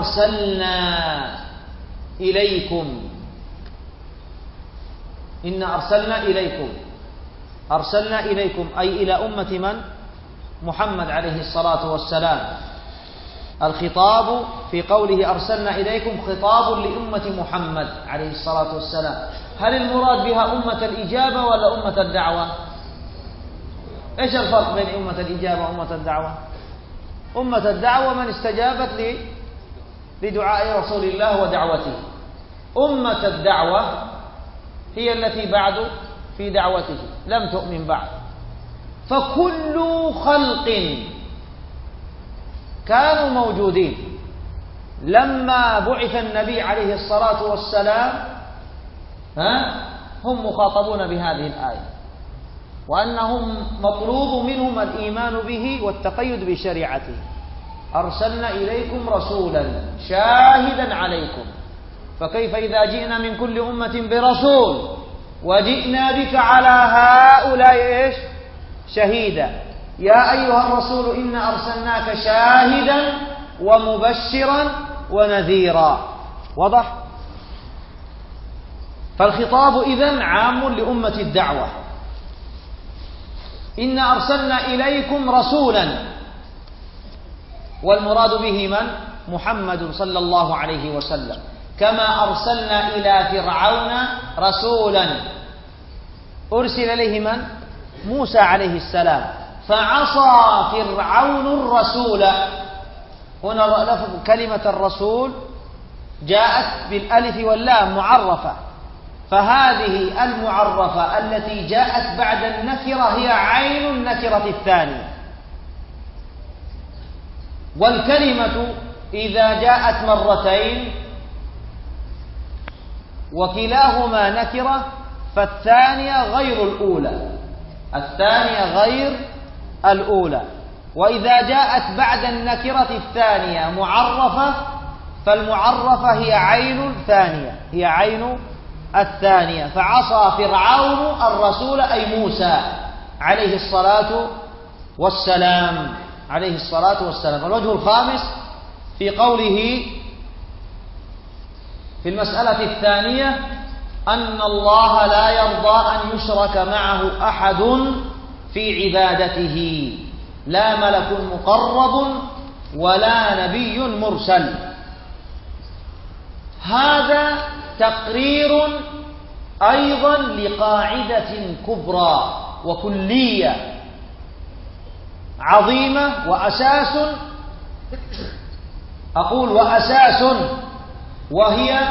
أرسلنا إليكم أي إلى أمة من؟ محمد عليه الصلاة والسلام. الخطاب في قوله أرسلنا إليكم خطاب لأمة محمد عليه الصلاة والسلام. هل المراد بها أمة الإجابة ولا أمة الدعوة؟ إيش الفرق بين أمة الإجابة وأمة الدعوة؟ أمة الدعوة من استجابت لدعاء رسول الله ودعوته. أمة الدعوة هي التي بعد في دعوته لم تؤمن بعد. فكل خلق كانوا موجودين لما بعث النبي عليه الصلاة والسلام هم مخاطبون بهذه الآية، وأنهم مطلوب منهم الإيمان به والتقيد بشريعته. أرسلنا إليكم رسولا شاهدا عليكم، فكيف إذا جئنا من كل أمة برسول وجئنا بك على هؤلاء إيش؟ شهيدا. يا أيها الرسول إنا أرسلناك شاهدا ومبشرا ونذيرا. واضح؟ فالخطاب إذن عام لأمة الدعوة. إنا أرسلنا إليكم رسولا، والمراد به من؟ محمد صلى الله عليه وسلم. كما أرسلنا إلى فرعون رسولا أرسل إليه من؟ موسى عليه السلام، فعصى فرعون الرسول. هنا لفظ كلمة الرسول جاءت بالألف واللام معرفة، فهذه المعرفة التي جاءت بعد النكرة هي عين النكرة الثانية. والكلمة إذا جاءت مرتين وكلاهما نكرة فالثانية غير الأولى، الثانية غير الأولى. وإذا جاءت بعد النكرة الثانية معرفة فالمعرفة هي عين الثانية، هي عين الثانية. فعصى فرعون الرسول أي موسى عليه الصلاة والسلام، عليه الصلاة والسلام. الوجه الخامس في قوله في المسألة الثانية أن الله لا يرضى أن يشرك معه أحد في عبادته، لا ملك مقرب ولا نبي مرسل. هذا تقرير أيضا لقاعدة كبرى وكلية عظيمة وأساس، أقول وأساس، وهي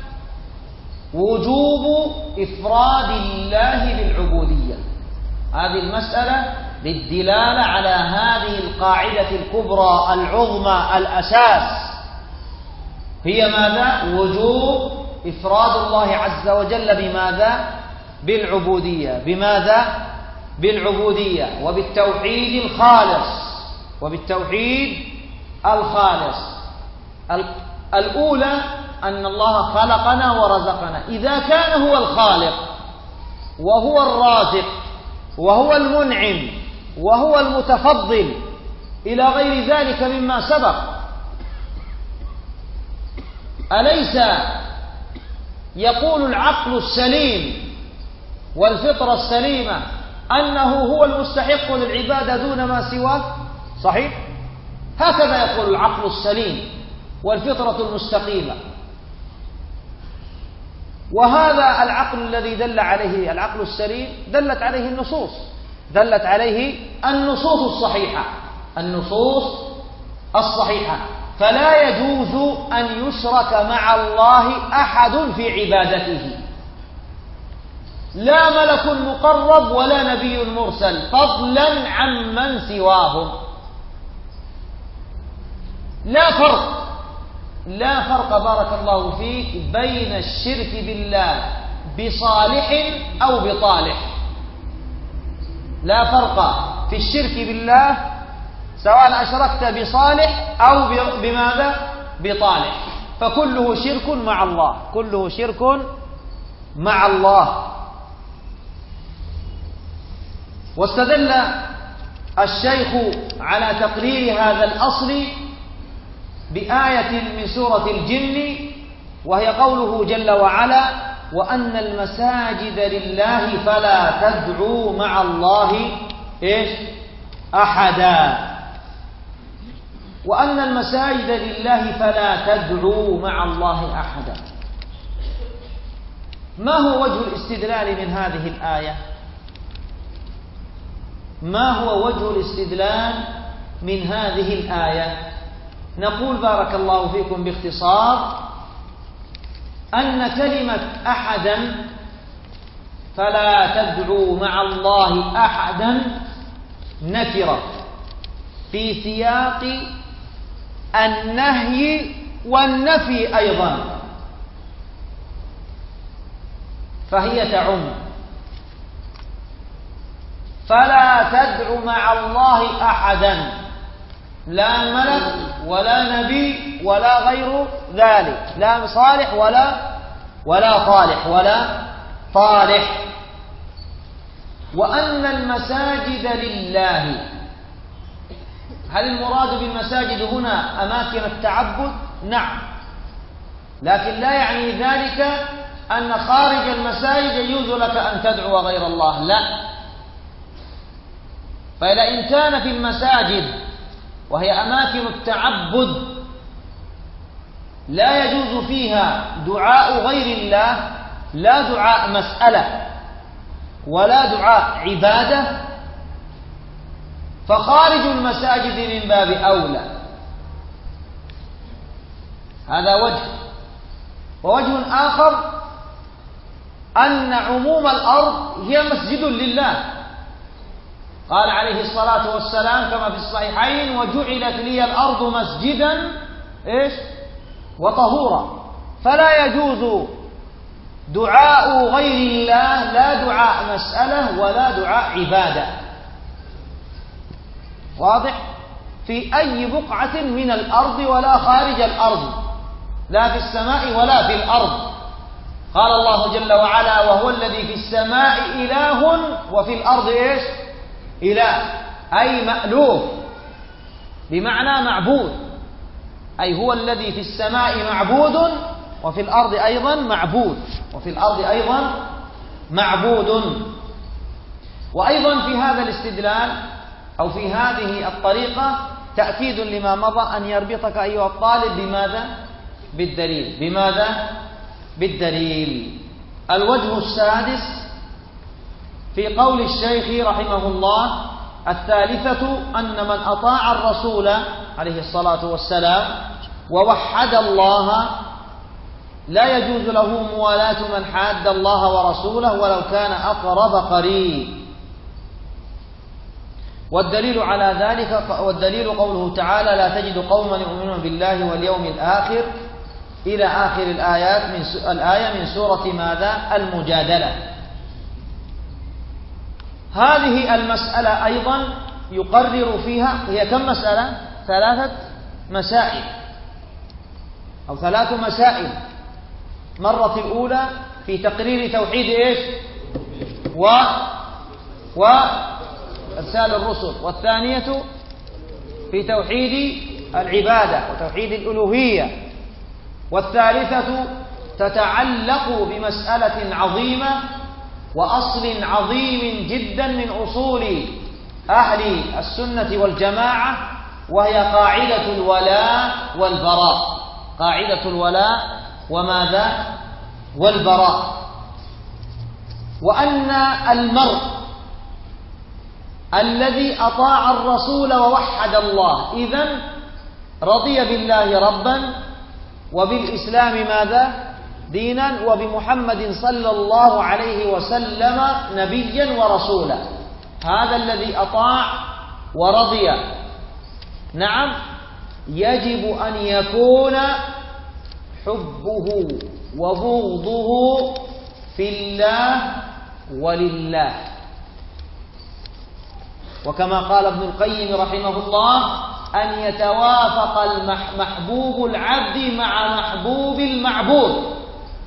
وجوب إفراد الله بالعبودية. هذه المسألة للدلالة على هذه القاعدة الكبرى العظمى الأساس، هي ماذا؟ وجوب إفراد الله عز وجل بماذا؟ بالعبودية. بماذا؟ بالعبودية وبالتوحيد الخالص. وبالتوحيد الخالص. الأولى أن الله خلقنا ورزقنا، إذا كان هو الخالق وهو الرازق وهو المنعم وهو المتفضل إلى غير ذلك مما سبق، أليس يقول العقل السليم والفطرة السليمة أنه هو المستحق للعبادة دون ما سواه؟ صحيح؟ هكذا يقول العقل السليم والفطرة المستقيمة. وهذا العقل الذي دل عليه العقل السليم دلت عليه النصوص، دلت عليه النصوص الصحيحة، النصوص الصحيحة. فلا يجوز أن يشرك مع الله أحد في عبادته، لا ملك مقرب ولا نبي مرسل، فضلا عن من سواهم. لا فرق بارك الله فيك بين الشرك بالله بصالح أو بطالح. لا فرق في الشرك بالله سواء أشركت بصالح أو بماذا؟ بطالح، فكله شرك مع الله، كله شرك مع الله. واستدل الشيخ على تقرير هذا الأصل بآية من سورة الجن، وهي قوله جل وعلا: وأن المساجد لله فلا تدعوا مع الله أحدا. وأن المساجد لله فلا تدعوا مع الله أحدا. ما هو وجه الاستدلال من هذه الآية؟ ما هو وجه الاستدلال من هذه الآية؟ نقول بارك الله فيكم باختصار أن كلمة أحدا فلا تدعوا مع الله أحدا نكرة في سياق النهي والنفي أيضا، فهي تعم. فلا تدع مع الله أحدا، لا ملك ولا نبي ولا غير ذلك، لا صالح ولا صالح ولا طالح. وأن المساجد لله، هل المراد بالمساجد هنا أماكن التعبد؟ نعم، لكن لا يعني ذلك أن خارج المساجد يجوز لك أن تدعو غير الله، لا. فإن كان في المساجد وهي أماكن التعبد لا يجوز فيها دعاء غير الله، لا دعاء مسألة ولا دعاء عبادة، فخارج المساجد من باب أولى. هذا وجه. ووجه آخر أن عموم الأرض هي مسجد لله، قال عليه الصلاة والسلام كما في الصحيحين: وجعلت لي الأرض مسجدا وطهورا. فلا يجوز دعاء غير الله، لا دعاء مسألة ولا دعاء عبادة. واضح؟ في أي بقعة من الأرض ولا خارج الأرض، لا في السماء ولا في الأرض. قال الله جل وعلا: وهو الذي في السماء إله وفي الأرض إله، أي مألوف، بمعنى معبود، أي هو الذي في السماء معبود وفي الأرض أيضا معبود، وفي الأرض أيضا معبود. وأيضا في هذا الاستدلال أو في هذه الطريقة تأكيد لما مضى أن يربطك أيها الطالب بماذا؟ بالدليل. بماذا؟ بالدليل. الوجه السادس في قول الشيخ رحمه الله: الثالثة أن من أطاع الرسول عليه الصلاة والسلام ووحد الله لا يجوز له موالاة من حاد الله ورسوله ولو كان أقرب قريب. والدليل على ذلك والدليل قوله تعالى: لا تجد قوما يؤمنون بالله واليوم الآخر إلى آخر الآية من سورة ماذا؟ المجادلة. هذه المسألة أيضا يقرر فيها، هي كم مسألة؟ 3 مسائل أو 3 مسائل. مرة الأولى في تقرير توحيد إيش؟ وإرسال الرسل. والثانية في توحيد العبادة وتوحيد الألوهية. والثالثة تتعلق بمسألة عظيمة وأصل عظيم جدا من أصول أهل السنة والجماعة، وهي قاعدة الولاء والبراء. قاعدة الولاء وماذا؟ والبراء. وأن المرء الذي أطاع الرسول ووحد الله إذن رضي بالله ربا وبالإسلام ماذا؟ دينا، وبمحمد صلى الله عليه وسلم نبيا ورسولا. هذا الذي أطاع ورضي، نعم، يجب أن يكون حبه وبغضه في الله ولله. وكما قال ابن القيم رحمه الله: أن يتوافق محبوب العبد مع محبوب المعبود.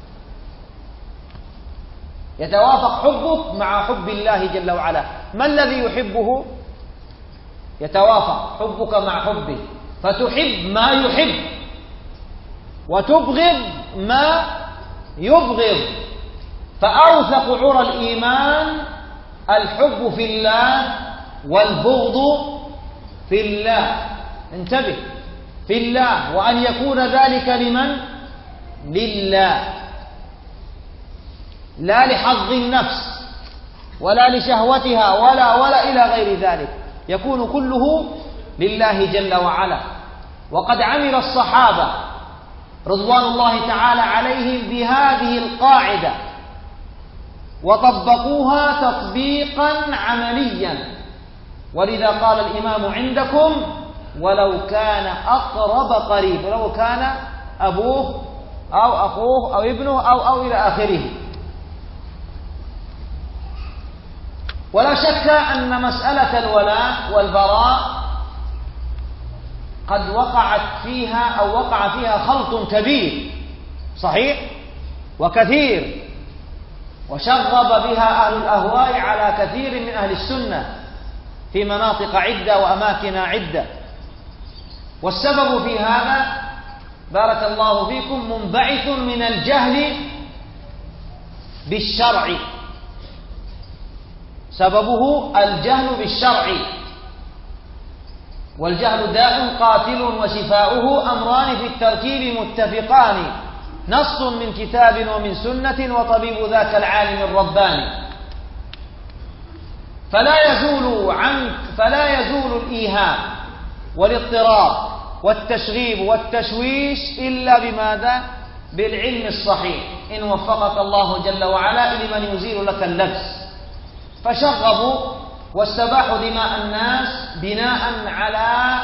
يتوافق حبك مع حب الله جل وعلا. ما الذي يحبه؟ يتوافق حبك مع حبه، فتحب ما يحب وتبغض ما يبغض. فأوثق عرى الإيمان الحب في الله والبغض في الله. انتبه، في الله، وأن يكون ذلك لمن؟ لله، لا لحظ النفس ولا لشهوتها ولا إلى غير ذلك، يكون كله لله جل وعلا. وقد عمل الصحابة رضوان الله تعالى عليهم بهذه القاعدة وطبقوها تطبيقا عمليا. ولذا قال الإمام عندكم: ولو كان أقرب قريب، ولو كان أبوه أو أخوه أو ابنه أو إلى آخره. ولا شك أن مسألة الولاء والبراء قد وقع فيها خلط كبير، صحيح، وكثير، وشغب بها أهل الأهواء على كثير من أهل السنة في مناطق عدة وأماكن عدة. والسبب في هذا بارك الله فيكم منبعث من الجهل بالشرع. سببه الجهل بالشرع، والجهل داء قاتل وشفاؤه أمران في التركيب متفقان، نص من كتاب ومن سنة وطبيب ذاك العالم الرباني. فلا يزول الإيهام والاضطراب والتشغيب والتشويش إلا بماذا؟ بالعلم الصحيح، إن وفقك الله جل وعلا لمن يزيل لك اللبس. فشغبوا واستباحوا دماء الناس بناء على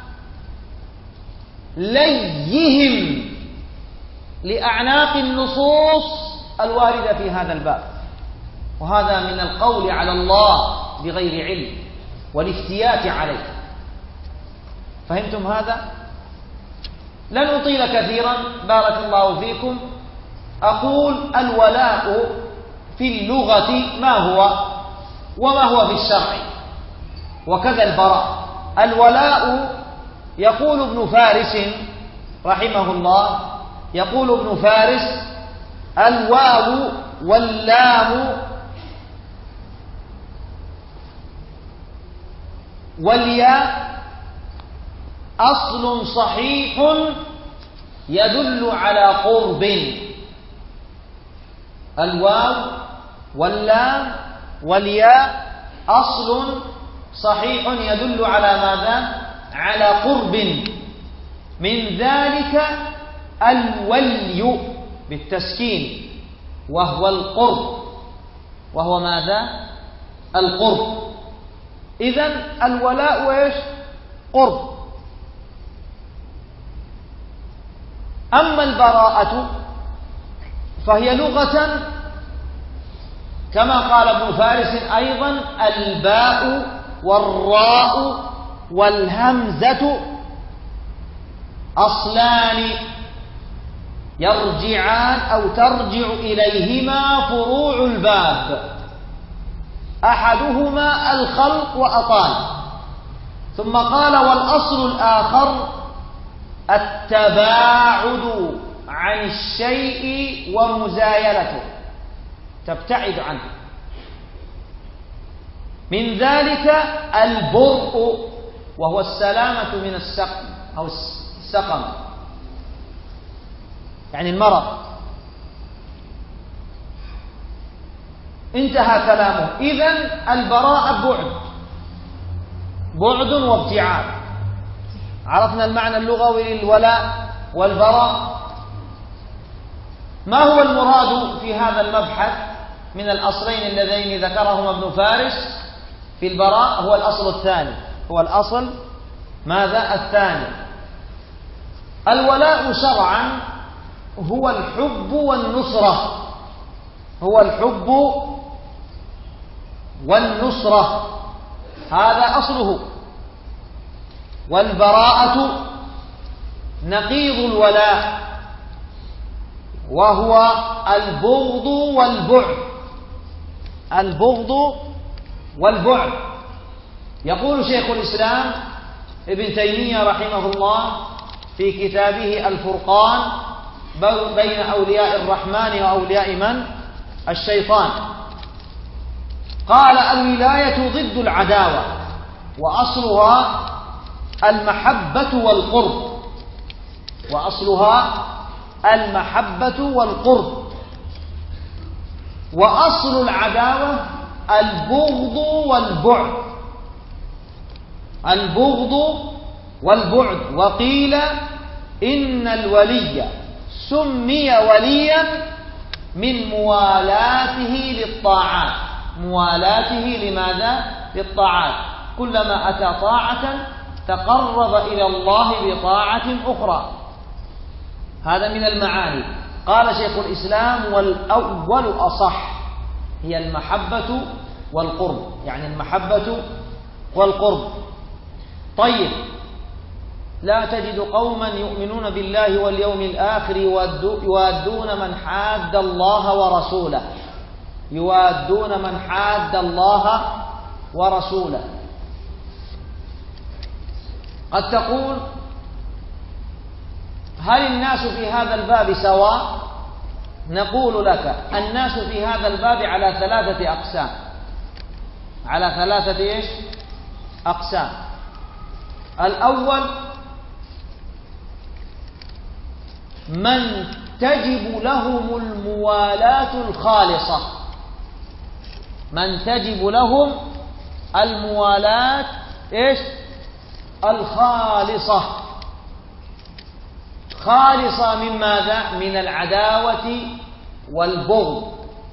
ليهم لأعناق النصوص الواردة في هذا الباب. وهذا من القول على الله بغير علم والافتيات عليه. فهمتم هذا؟ لن أطيل كثيرا بارك الله فيكم. أقول الولاء في اللغة ما هو وما هو في الشرع، وكذا البراء. الولاء يقول ابن فارس رحمه الله: يقول ابن فارس: الواو واللام والياء أصل صحيح يدل على قرب. الواو واللام والياء أصل صحيح يدل على ماذا؟ على قرب. من ذلك الولي بالتسكين، وهو القرب، وهو ماذا؟ القرب. إذن الولاء وإيش؟ قرب. أما البراءة فهي لغة كما قال ابن فارس أيضا: الباء والراء والهمزة أصلان يرجعان أو ترجع إليهما فروع الباب، أحدهما الخلق وأطال. ثم قال: والأصل الآخر التباعد عن الشيء ومزايلته، تبتعد عنه. من ذلك البرء، وهو السلامة من السقم أو السقم، يعني المرض. انتهى كلامه. إذن البراءة بعد وابتعاد. عرفنا المعنى اللغوي للولاء والبراء. ما هو المراد في هذا المبحث من الأصلين اللذين ذكرهما ابن فارس في البراء؟ هو الأصل الثاني، هو الأصل ماذا؟ الثاني. الولاء شرعا هو الحب والنصرة، هو الحب والنصرة، هذا أصله. والبراءة نقيض الولاء، وهو البغض والبعد. البغض والبعد. يقول شيخ الإسلام ابن تيمية رحمه الله في كتابه الفرقان بين أولياء الرحمن وأولياء من؟ الشيطان. قال: الولاية ضد العداوة، وأصلها المحبة والقرب، وأصلها المحبة والقرب. وأصل العداوة البغض والبعد، البغض والبعد. وقيل إن الولي سمي وليا من موالاته للطاعات. موالاته لماذا؟ للطاعات. كلما أتى طاعة تقرب إلى الله بطاعة أخرى. هذا من المعاني. قال شيخ الإسلام: والأول أصح، هي المحبة والقرب، يعني المحبة والقرب. طيب، لا تجد قوما يؤمنون بالله واليوم الآخر يوادون من حاد الله ورسوله، يوادون من حاد الله ورسوله. قد تقول: هل الناس في هذا الباب سواء؟ نقول لك: الناس في هذا الباب على 3 أقسام. على 3 إيش؟ أقسام. الأول من تجب لهم الموالاة الخالصة، من تجب لهم الموالاة إيش؟ الخالصة. خالصة من ماذا؟ من العداوة والبغض.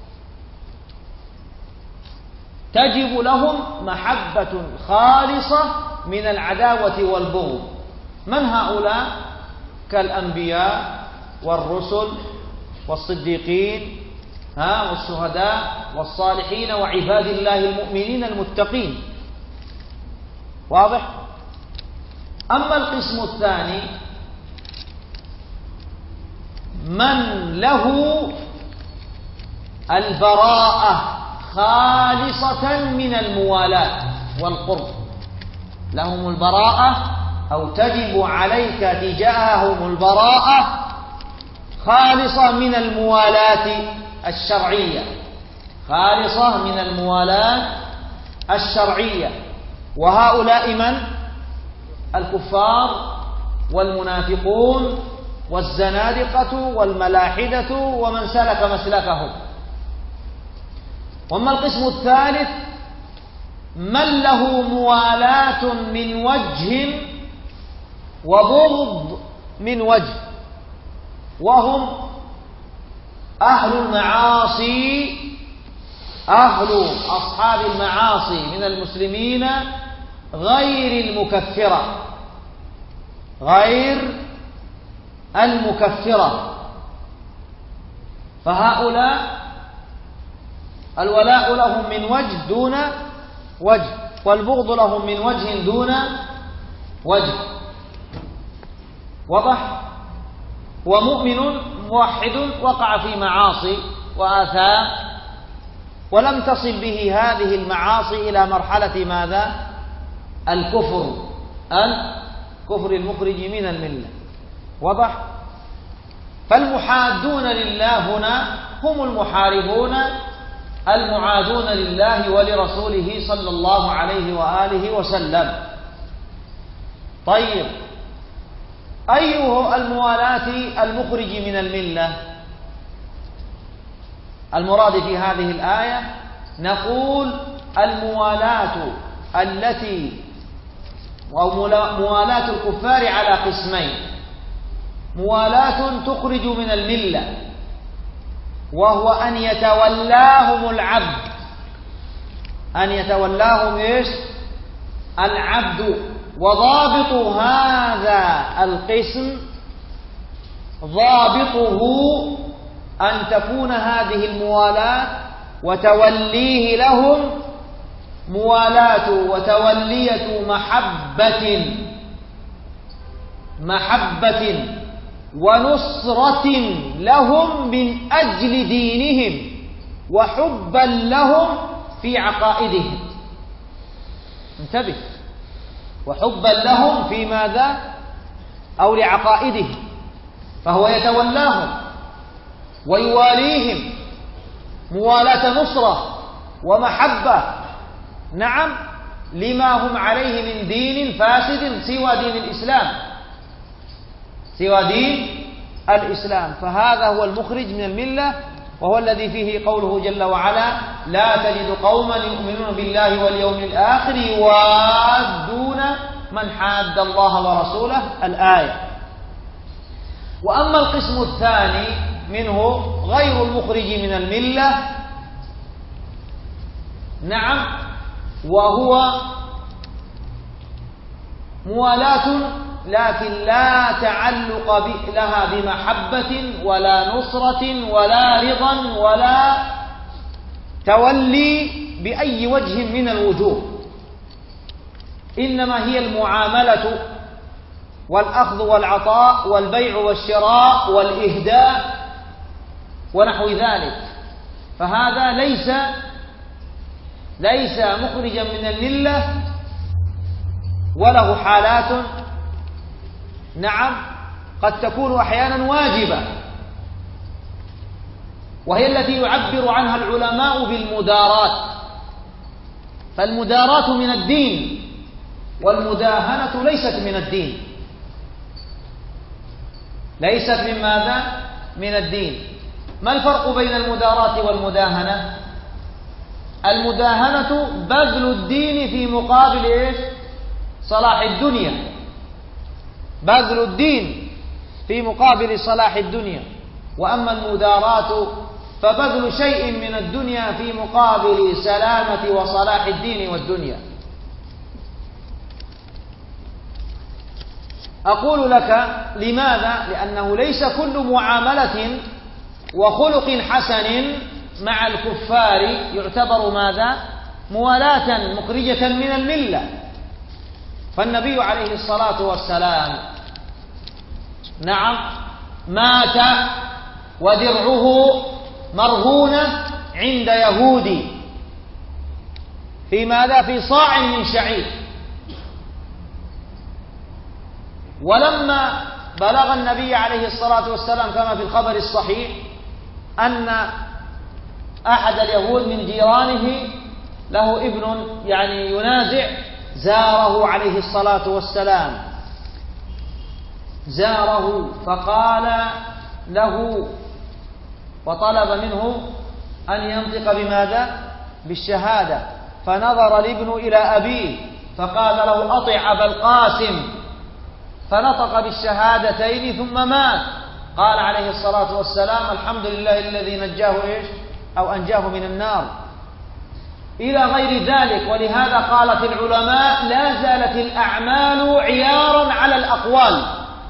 تجب لهم محبة خالصة من العداوة والبغض. من هؤلاء؟ كالأنبياء والرسل والصديقين والشهداء والصالحين وعباد الله المؤمنين المتقين. واضح؟ أما القسم الثاني من له البراءة خالصة من الموالاة والقرب، لهم البراءة أو تجب عليك تجاههم البراءة خالصة من الموالاة الشرعية، خالصة من الموالاة الشرعية. وهؤلاء من؟ الكفار والمنافقون والزنادقة والملاحدة ومن سلك مسلكهم. وأما القسم الثالث من له موالاة من وجه وبغض من وجه، وهم أهل المعاصي، أهل أصحاب المعاصي من المسلمين غير المكفرة، غير المكفرة. فهؤلاء الولاء لهم من وجه دون وجه، والبغض لهم من وجه دون وجه. وضح؟ ومؤمن موحد وقع في معاصي وآثام ولم تصل به هذه المعاصي إلى مرحلة ماذا؟ الكفر، الكفر المخرج من الملة. وضح؟ فالمحادون لله هنا هم المحاربون المعادون لله ولرسوله صلى الله عليه وآله وسلم. طيب، أيه الموالاة المخرج من الملة؟ المراد في هذه الآية نقول الموالاة التي موالاة الكفار على قسمين: موالاة تخرج من الملة، وهو أن يتولاهم العبد، أن يتولاهم إيش؟ العبد. وضابط هذا القسم، ضابطه أن تكون هذه الموالاة وتوليه لهم موالاة وتولية محبة ونصرة لهم من أجل دينهم، وحبا لهم في عقائدهم. انتبه، وحبا لهم في ماذا؟ أو لعقائدهم. فهو يتولاهم ويواليهم موالاة نصرة ومحبة، نعم، لما هم عليه من دين فاسد سوى دين الإسلام، سوى دين الإسلام. فهذا هو المخرج من الملة، وهو الذي فيه قوله جل وعلا: لا تجد قوما يؤمنون بالله واليوم الآخر يوادون من حاد الله ورسوله، الآية. وأما القسم الثاني منه غير المخرج من الملة، نعم، وهو موالاة لكن لا تعلق لها بمحبة ولا نصرة ولا رضا ولا تولي بأي وجه من الوجوه، إنما هي المعاملة والأخذ والعطاء والبيع والشراء والإهداء ونحو ذلك. فهذا ليس مخرجا من الملة، وله حالات، نعم، قد تكون أحيانا واجبة، وهي التي يعبر عنها العلماء بالمداراة. فالمداراة من الدين، والمداهنة ليست من الدين، ليست من ماذا؟ من الدين. ما الفرق بين المداراة والمداهنة؟ المداهنة بذل الدين في مقابل إيش؟ صلاح الدنيا، بذل الدين في مقابل صلاح الدنيا. وأما المداراة فبذل شيء من الدنيا في مقابل سلامة وصلاح الدين والدنيا. أقول لك لماذا؟ لأنه ليس كل معاملة وخلق حسن مع الكفار يعتبر ماذا؟ موالاة مخرجة من الملة. فالنبي عليه الصلاة والسلام، نعم، مات ودرعه مرهونة عند يهودي في ماذا؟ في صاع من شعير. ولما بلغ النبي عليه الصلاة والسلام كما في الخبر الصحيح أن أحد اليهود من جيرانه له ابن يعني ينازع، زاره عليه الصلاة والسلام، زاره فقال له وطلب منه أن ينطق بماذا؟ بالشهادة. فنظر الابن إلى أبيه فقال له أطع أبا القاسم، فنطق بالشهادتين ثم مات. قال عليه الصلاة والسلام الحمد لله الذي نجاه إيش؟ أو أنجاه من النار، إلى غير ذلك. ولهذا قالت العلماء لا زالت الأعمال عيارا على الأقوال.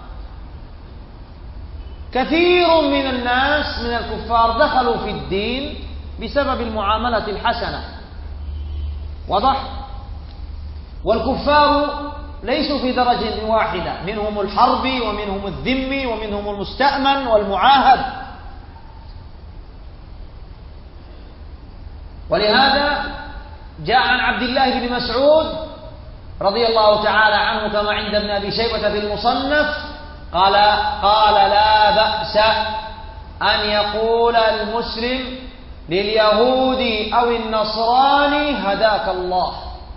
كثير من الناس من الكفار دخلوا في الدين بسبب المعاملة الحسنة، واضح؟ والكفار ليسوا في درجة واحدة، منهم الحربي ومنهم الذمي ومنهم المستأمن والمعاهد. ولهذا جاء عن عبد الله بن مسعود رضي الله تعالى عنه كما عند ابن أبي شيبة في المصنف قال لا بأس أن يقول المسلم لليهودي أو النصراني هداك الله.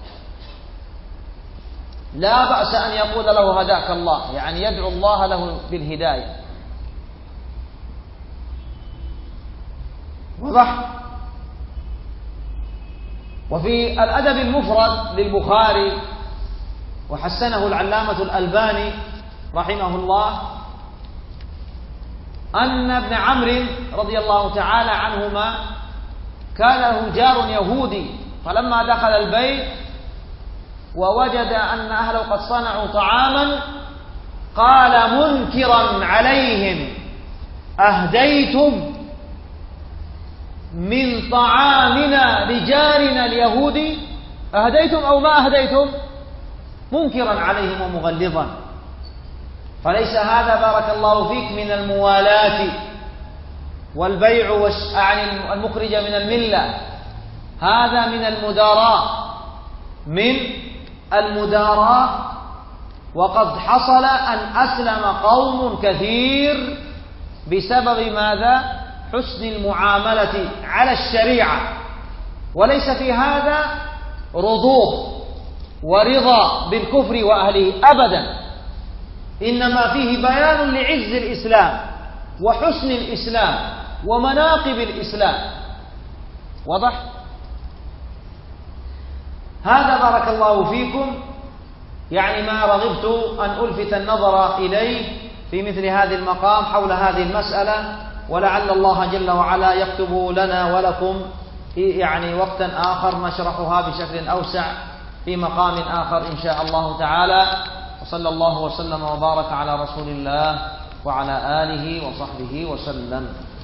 لا بأس أن يقول له هداك الله، يعني يدعو الله له بالهداية. واضح؟ وفي الأدب المفرد للبخاري وحسنه العلامة الألباني رحمه الله أن ابن عمرو رضي الله تعالى عنهما كان له جار يهودي، فلما دخل البيت ووجد أن أهله قد صنعوا طعاما قال منكرا عليهم أهديتم من طعامنا لجارنا اليهودي؟ أهديتم أو ما أهديتم؟ منكرا عليهم ومغلظا. فليس هذا بارك الله فيك من الموالاة والبيع يعني المخرج من الملة، هذا من المداراة. وقد حصل أن أسلم قوم كثير بسبب ماذا؟ حسن المعاملة على الشريعة. وليس في هذا رضوخ ورضا بالكفر وأهله أبدا، إنما فيه بيان لعز الإسلام وحسن الإسلام ومناقب الإسلام. واضح؟ هذا بارك الله فيكم يعني ما رغبت أن ألفت النظر إليه في مثل هذه المقام حول هذه المسألة، ولعل الله جل وعلا يكتب لنا ولكم يعني وقتا آخر نشرحها بشكل أوسع في مقام آخر إن شاء الله تعالى. وصلى الله وسلم وبارك على رسول الله وعلى آله وصحبه وسلم.